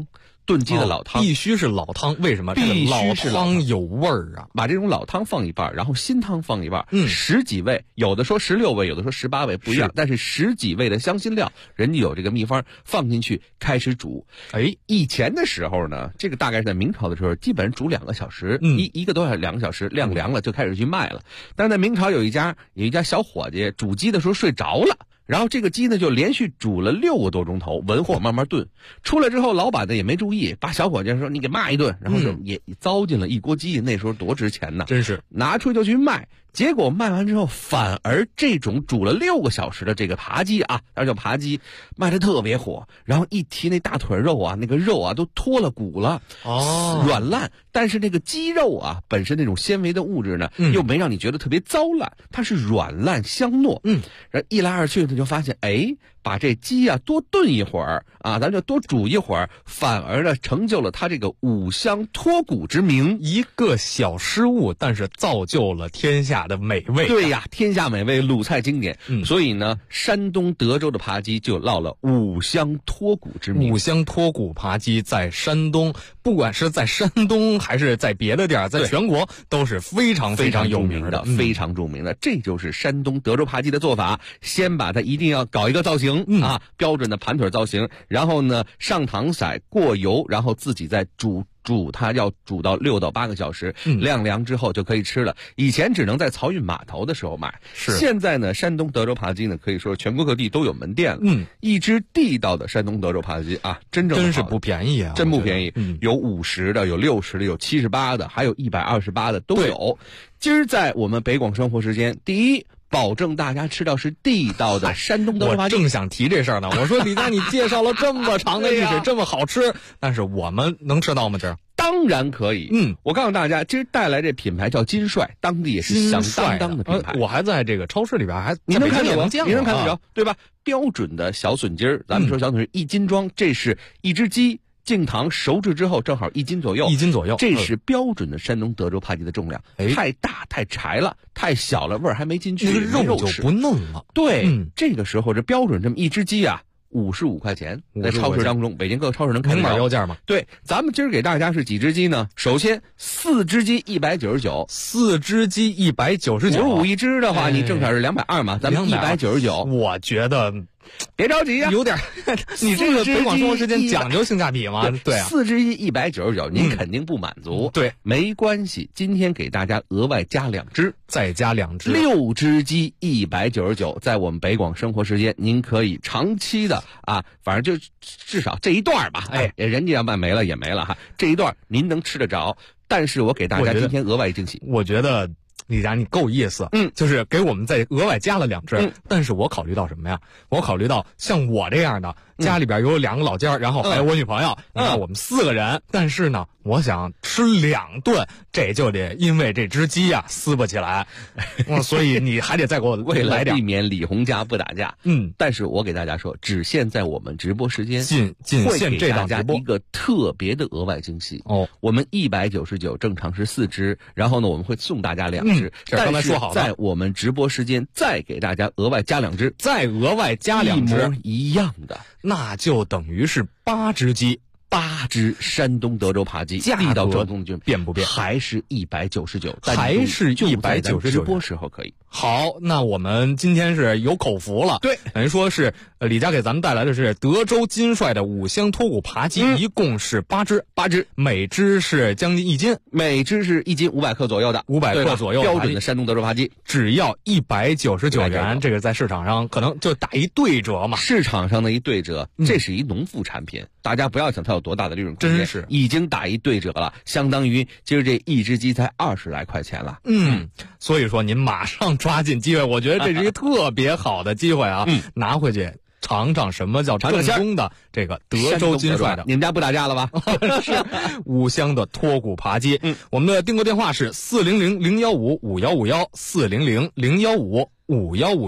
炖鸡的老汤， 必须是老汤。为什么？ 必须是老汤有味儿啊！ 把这种老汤放一半，然后新汤放一半，10几味，有的说16味，有的说18味，不一样。但是10几味的香辛料，人家有这个秘方，放进去开始煮。以前的时候呢，这个大概是在明朝的时候，基本上煮2个小时，一个多小时2个小时，晾凉了就开始去卖了。但是在明朝有一家小伙计煮鸡的时候睡着了。然后这个鸡呢就连续煮了6个多钟头，文火慢慢炖。出来之后，老板呢也没注意，把小伙计说你给骂一顿，然后就也糟践了一锅鸡。那时候多值钱呢， 真是拿出去就去卖。结果卖完之后，反而这种煮了6个小时的这个扒鸡啊，它叫扒鸡，卖的特别火。然后一提那大腿肉啊，那个肉啊都脱了骨了，软烂。但是那个鸡肉啊，本身那种纤维的物质呢，又没让你觉得特别糟烂，它是软烂香糯。然后一来二去呢，就发现把这鸡啊多炖一会儿啊，咱就多煮一会儿，反而呢成就了它这个五香脱骨之名。 一个小失误，但是造就了天下的美味。 对呀，天下美味，鲁菜经典。所以呢，山东德州的扒鸡就落了五香脱骨之名。 五香脱骨扒鸡在山东，不管是在山东还是在别的地儿，在全国都是非常非常有名的， 非常著名的。这就是山东德州扒鸡的做法，先把它一定要搞一个造型。标准的盘腿造型，然后呢上糖色过油，然后自己再煮它，要煮到6到8个小时，晾凉之后就可以吃了。以前只能在漕运码头的时候买，现在呢山东德州扒鸡呢可以说全国各地都有门店了。一只地道的山东德州扒鸡啊，真是不便宜啊， 真不便宜。有50的，有60的，有78的，还有128的都有。今儿在我们北广生活时间，第一，保证大家吃到是地道的山东德州扒鸡。 我正想提这事儿呢。我说李佳，你介绍了这么长的历史，这么好吃，但是我们能吃到吗？这当然可以。我告诉大家，今儿带来这品牌叫金帅，当地也是响当当的品牌。 我还在这个超市里边， 你能看到见，你能看得着，对吧？标准的小笋筋儿，咱们说小笋是1斤装，这是一只鸡。净糖熟制之后正好1斤左右，1 斤左右， 这是标准的山东德州扒鸡的重量。太大太柴了，太小了味儿还没进去， 那个肉就不嫩了。 对，这个时候这标准这么一只鸡啊，55块钱，在超市当中，北京各超市能看到。 明码标价嘛。 对，咱们今儿给大家是几只鸡呢？首先4只鸡199，4 只鸡199，95 一只的话，你正好是220嘛，咱们199。 我觉得。 别着急啊， 有点，你这个北广生活时间讲究性价比吗？对啊 ，4只鸡199，您肯定不满足。 对， 没关系，今天给大家额外加2只， 再加2只 ，6只鸡199，在我们北广生活时间，您可以长期的啊，反正就至少这一段吧，人家要卖没了也没了哈，这一段您能吃得着，但是我给大家今天额外惊喜， 我觉得。李佳，你够意思，就是给我们再额外加了2只，但是我考虑到什么呀？我考虑到像我这样的，家里边有2个老家，然后还有我女朋友，你看我们4个人，但是呢，我想吃2顿，这就得因为这只鸡呀撕不起来，所以你还得再给我为了来点， 避免李红家不打架。但是我给大家说，只限在我们直播时间， 仅限这档直播一个特别的额外惊喜哦。我们199正常是4只，然后呢，我们会送大家2只。 这刚才说好了， 在我们直播时间再给大家额外加2只， 再额外加2只， 一模一样的， 那就等于是8只鸡 ，8只山东德州扒鸡，地道正宗军变不变？ 还是199， 还是199， 直播时候可以。 好，那我们今天是有口福了， 对， 等于说是李佳给咱们带来的是德州金帅的五香脱骨扒鸡，一共是8只，每只是将近1斤， 每只是1斤500克左右的 ，500克左右， 标准的山东德州扒鸡， 只要199元，这个在市场上可能就打一对折嘛， 市场上的一对折，这是一农副产品，大家不要想它有多大的利润空间， 真是已经打一对折了，相当于今儿这一只鸡才20来块钱了， 所以说您马上抓紧机会，我觉得这是一个特别好的机会啊，拿回去尝尝什么叫正宗的这个德州金帅的。 你们家不打架了吧？ 是五香的脱骨扒鸡。我们的订购电话是400-015-5151，400-015-5151。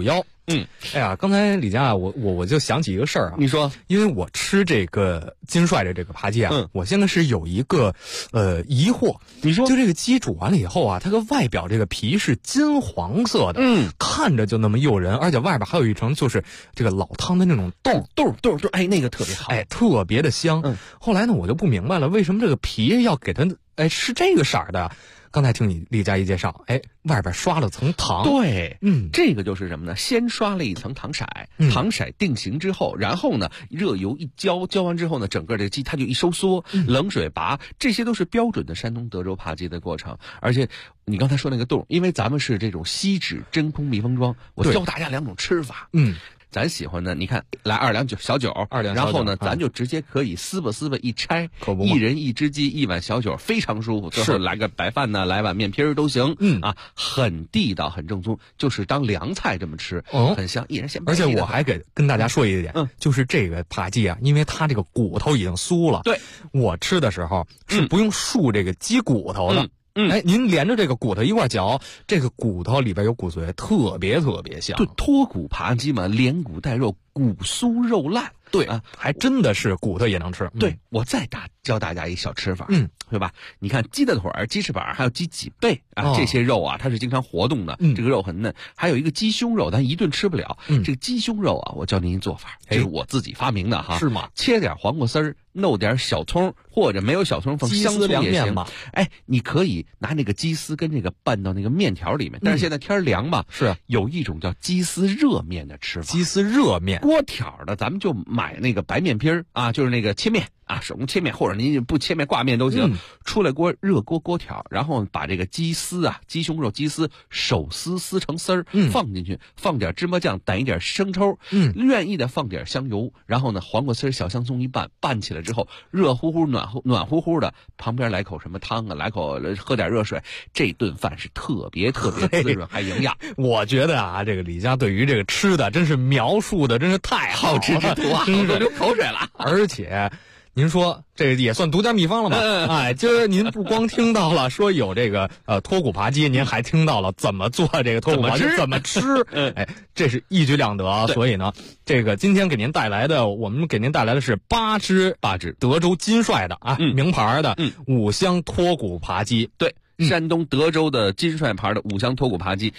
哎呀，刚才李佳啊，我就想起一个事儿啊。 你说， 因为我吃这个金帅的这个扒鸡啊，我现在是有一个疑惑。 你说， 就这个鸡煮完了以后啊，它个外表这个皮是金黄色的，看着就那么诱人，而且外边还有一层就是这个老汤的那种豆， 哎，那个特别好， 哎，特别的香。后来呢，我就不明白了，为什么这个皮要给它是这个色儿的？刚才听你李佳一介绍，外边刷了层糖。 对，这个就是什么呢？先刷了一层糖色，糖色定型之后，然后呢，热油一浇，浇完之后呢，整个这个鸡它就一收缩，冷水拔，这些都是标准的山东德州扒鸡的过程。而且你刚才说那个冻，因为咱们是这种锡纸真空密封装，我教大家2种吃法。咱喜欢的，你看来2两小酒，然后呢，咱就直接可以撕吧一拆，一人一只鸡1碗小酒，非常舒服。最后来个白饭呢，来碗面皮都行。很地道，很正宗，就是当凉菜这么吃，很香，一人先。 而且我还跟大家说一点，就是这个扒鸡啊，因为它这个骨头已经酥了， 对， 我吃的时候是不用漱这个鸡骨头的。您连着这个骨头一块嚼，这个骨头里边有骨髓，特别香。 对，脱骨扒鸡嘛，连骨带肉，骨酥肉烂。 对啊，还真的是骨头也能吃。 对，我再教大家一小吃法，对吧？你看鸡的腿儿、鸡翅膀，还有鸡脊背啊，这些肉啊，它是经常活动的，这个肉很嫩。还有一个鸡胸肉，咱一顿吃不了。这个鸡胸肉啊，我教您一做法，这是我自己发明的哈。 是吗？ 切点黄瓜丝儿，弄点小葱，或者没有小葱放香葱也行。你可以拿那个鸡丝跟这个拌到那个面条里面。但是现在天凉嘛， 是有一种叫鸡丝热面的吃法。 鸡丝热面， 锅条的，咱们就买那个白面皮儿啊，就是那个切面啊，手工切面，或者您不切面挂面都行。出来热锅条，然后把这个鸡丝啊，鸡胸肉鸡丝手撕成丝儿，放进去，放点芝麻酱，掸一点生抽，愿意的放点香油，然后呢，黄瓜丝、小香葱一拌起来之后，热乎乎、暖乎乎的，旁边来口什么汤啊，来口喝点热水，这顿饭是特别滋润还营养。 我觉得啊，这个李佳对于这个吃的真是描述的真是太好吃之徒啊，都流口水了。 而且您说这个也算独家秘方了吧？今儿您不光听到了说有这个脱骨扒鸡，您还听到了怎么做这个脱骨扒鸡，怎么吃。这是一举两得。所以呢，这个今天我们给您带来的是8只德州金帅的名牌的5香脱骨扒鸡。 对。山东德州的金帅牌的5香脱骨扒鸡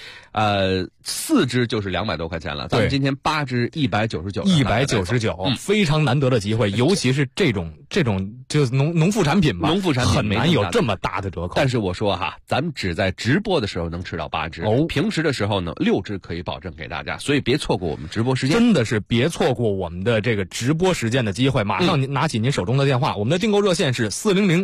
，4只就是200多块钱了。咱们今天8只199， 非常难得的机会，尤其是这种就是农副产品吧，很难有这么大的折扣。 但是我说哈，咱们只在直播的时候能吃到8只，平时的时候呢6只可以保证给大家，所以别错过我们直播时间， 真的是别错过我们的这个直播时间的机会。马上您拿起您手中的电话，我们的订购热线是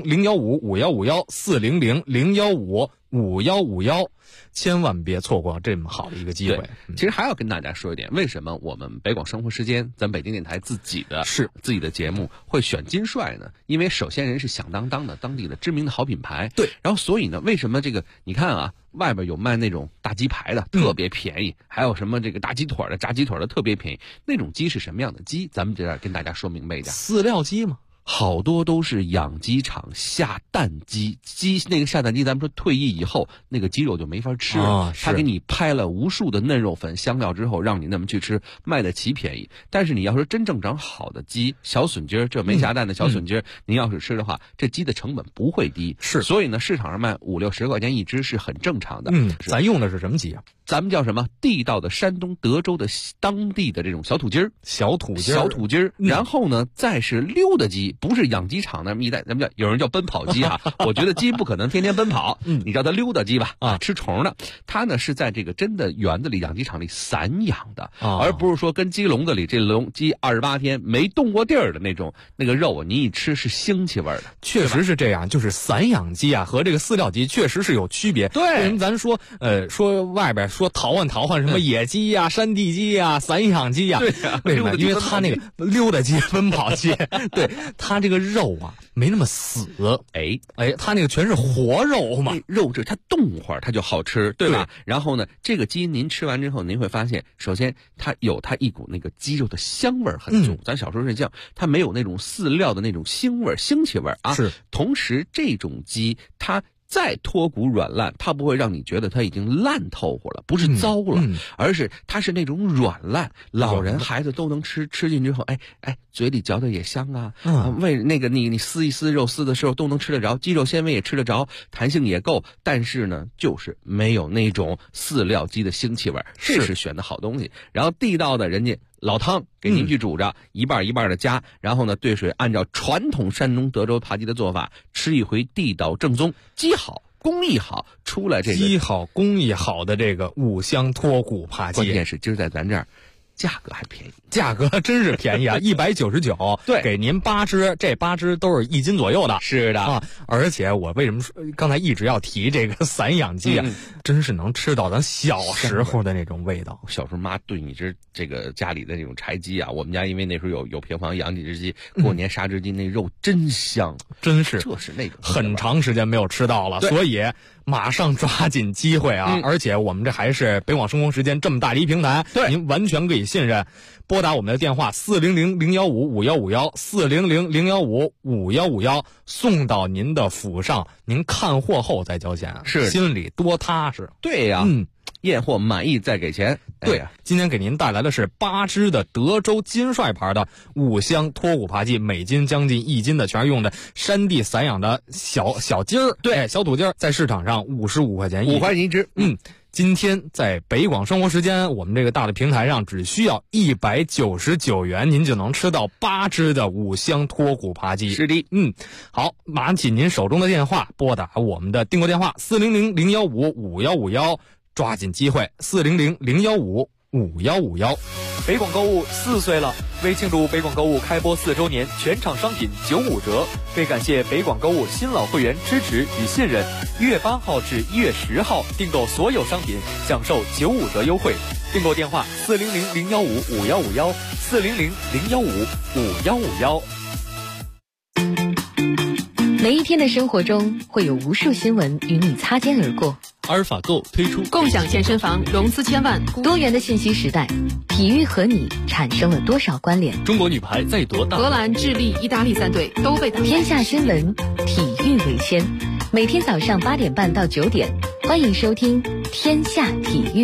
400-015-5151，400-015-5151，千万别错过这么好的一个机会。 其实还要跟大家说一点，为什么我们北广生活时间，咱北京电台自己的节目会选金帅呢？因为首先人是响当当的当地的知名的好品牌， 对。 然后所以呢，为什么这个你看啊，外边有卖那种大鸡排的，特别便宜，还有什么这个大鸡腿的、炸鸡腿的特别便宜，那种鸡是什么样的鸡？咱们这跟大家说明白一点， 饲料鸡吗？ 好多都是养鸡场下蛋鸡，那个下蛋鸡，咱们说退役以后那个鸡肉就没法吃了，他给你拍了无数的嫩肉粉、香料之后，让你那么去吃，卖得起便宜。但是你要说真正长好的鸡，小笋鸡这没下蛋的小笋鸡，您要是吃的话，这鸡的成本不会低。所以呢，市场上卖50-60块钱一只是很正常的。 咱用的是什么鸡啊？ 咱们叫什么？地道的山东德州的当地的这种小土鸡儿，然后呢，再是溜达鸡，不是养鸡场那么一带，咱们有人叫奔跑鸡啊。我觉得鸡不可能天天奔跑，你叫它溜达鸡吧，吃虫的。它呢是在这个真的园子里、养鸡场里散养的，而不是说跟鸡笼子里这鸡28天没动过地儿的那个肉，你一吃是腥气味的。 确实是这样，就是散养鸡啊和这个饲料鸡确实是有区别。 对， 为什么咱说外边说淘换什么野鸡呀、山地鸡呀、散养鸡呀？ 对呀， 为什么？因为它那个溜达鸡、奔跑鸡，对它这个肉啊没那么死。它那个全是活肉嘛， 肉质它动会儿它就好吃，对吧？然后呢，这个鸡您吃完之后，您会发现，首先它有它一股那个鸡肉的香味很足。咱小时候睡觉，它没有那种饲料的那种腥气味啊。 是， 同时这种鸡它再脱骨软烂，它不会让你觉得它已经烂透乎了，不是糟了，而是它是那种软烂，老人孩子都能吃进之后，嘴里嚼的也香啊，为那个你撕一撕肉丝的时候都能吃得着，肌肉纤维也吃得着，弹性也够，但是呢，就是没有那种饲料鸡的腥气味，这是选的好东西。然后地道的人家老汤给您去煮着，一半一半的加，然后呢兑水，按照传统山东德州扒鸡的做法，吃一回地道正宗，鸡好工艺好，出来这个鸡好工艺好的这个五香脱骨扒鸡， 关键是今儿在咱这儿价格还便宜， 价格真是便宜啊！199，对，给您8只，这8只都是1斤左右的。 是的啊，而且我为什么说刚才一直要提这个散养鸡啊？真是能吃到咱小时候的那种味道。 小时候妈炖一只这个家里的那种柴鸡啊，我们家因为那时候有平房养几只鸡，过年杀只鸡，那肉真香， 真是， 这是那种很长时间没有吃到了，所以马上抓紧机会啊！而且我们这还是北广生活时间这么大的一平台，对，您完全可以信任。拨打我们的电话400-015-5151，400-015-5151，送到您的府上，您看货后再交钱， 是心里多踏实。 对呀，验货满意再给钱。 对呀，今天给您带来的是8只的德州金帅牌的五香脱骨扒鸡，每斤将近1斤的，全是用的山地散养的小鸡儿，对，小土鸡儿，在市场上55块钱 5块钱一只。 今天在北广生活时间，我们这个大的平台上只需要199元，您就能吃到8只的五香脱骨扒鸡。 是的， 好，拿起您手中的电话，拨打我们的订购电话400-015-5151，抓紧机会，400-015-5151。 北广购物4岁了，为庆祝北广购物开播4周年，全场商品95折。为感谢北广购物新老会员支持与信任，1月8号至1月10号订购所有商品享受95折优惠。订购电话400-015-5151，400-015-5151。 每一天的生活中会有无数新闻与你擦肩而过。 阿尔法购推出共享健身房融资千万， 多元的信息时代，体育和你产生了多少关联？ 中国女排再夺大荷兰、智利、意大利3队都被打。 天下新闻，体育为先。每天早上8点半到9点，欢迎收听天下体育。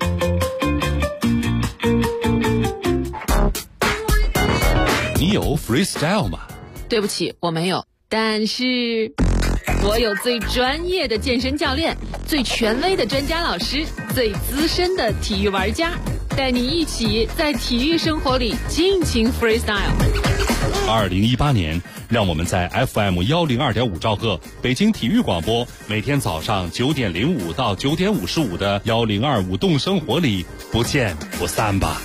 你有 freestyle 吗？ 对不起，我没有。但是我有最专业的健身教练，最权威的专家老师，最资深的体育玩家，带你一起在体育生活里尽情 freestyle。 2018年，让我们在 FM102.5兆赫北京体育广播，每天早上9点05到9点55的102舞动生活里不见不散吧。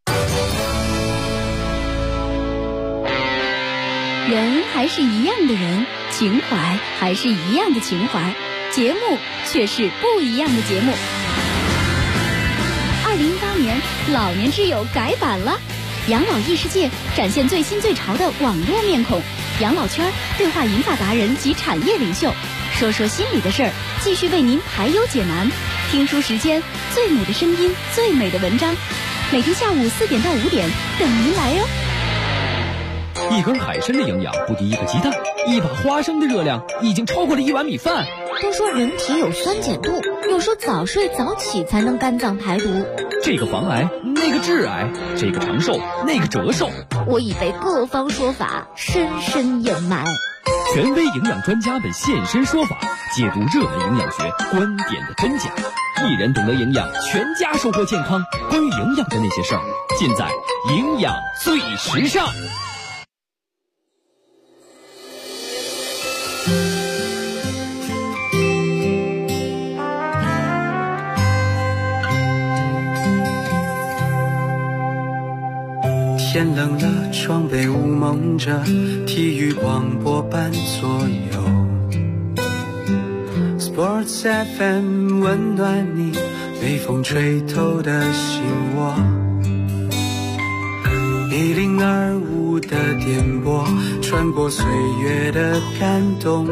人还是一样的人，情怀还是一样的情怀，节目却是不一样的节目。2018年，老年之友改版了，养老异世界展现最新最潮的网络面孔，养老圈对话银发达人及产业领袖，说说心里的事儿，继续为您排忧解难。听书时间，最美的声音，最美的文章，每天下午4点到5点等您来哟。 一根海参的营养不敌一个鸡蛋，一把花生的热量已经超过了1碗米饭。 都说人体有酸碱度，又说早睡早起才能肝脏排毒。 这个防癌，那个致癌，这个长寿，那个折寿。 我已被各方说法深深掩埋。 权威营养专家们现身说法，解读热门营养学观点的真假。一人懂得营养，全家收获健康。关于营养的那些事儿，尽在营养最时尚。 天冷了，窗被雾蒙着，体育广播伴左右。Sports FM 温暖你被风吹透的心窝。1025的电波穿过岁月的感动，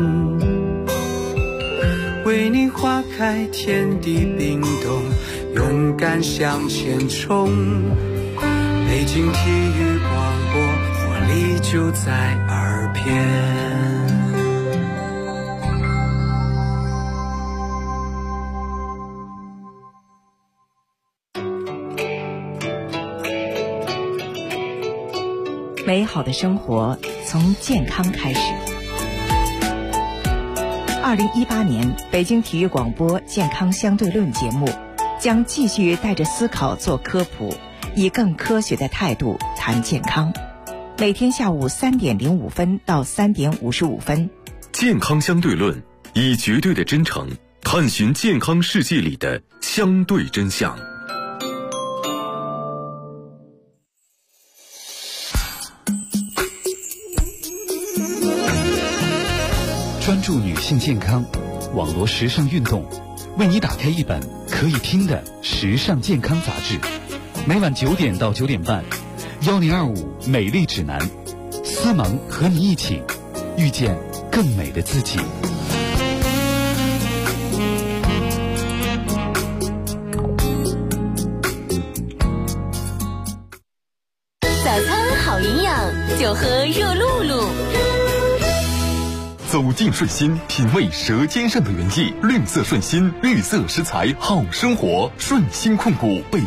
为你划开天地冰冻，勇敢向前冲。北京体育广播，活力就在耳边。 美好的生活从健康开始。2018年北京体育广播健康相对论节目将继续带着思考做科普，以更科学的态度谈健康。每天下午3点05分到3点55分， 健康相对论，以绝对的真诚探寻健康世界里的相对真相。 专注女性健康，网络时尚运动，为你打开一本可以听的时尚健康杂志。每晚9点到9点半，1025美丽指南，思萌和你一起遇见更美的自己。 早餐好营养，就喝热露露。 走进顺心，品味舌尖上的原意。绿色顺心，绿色食材，好生活。顺心控股北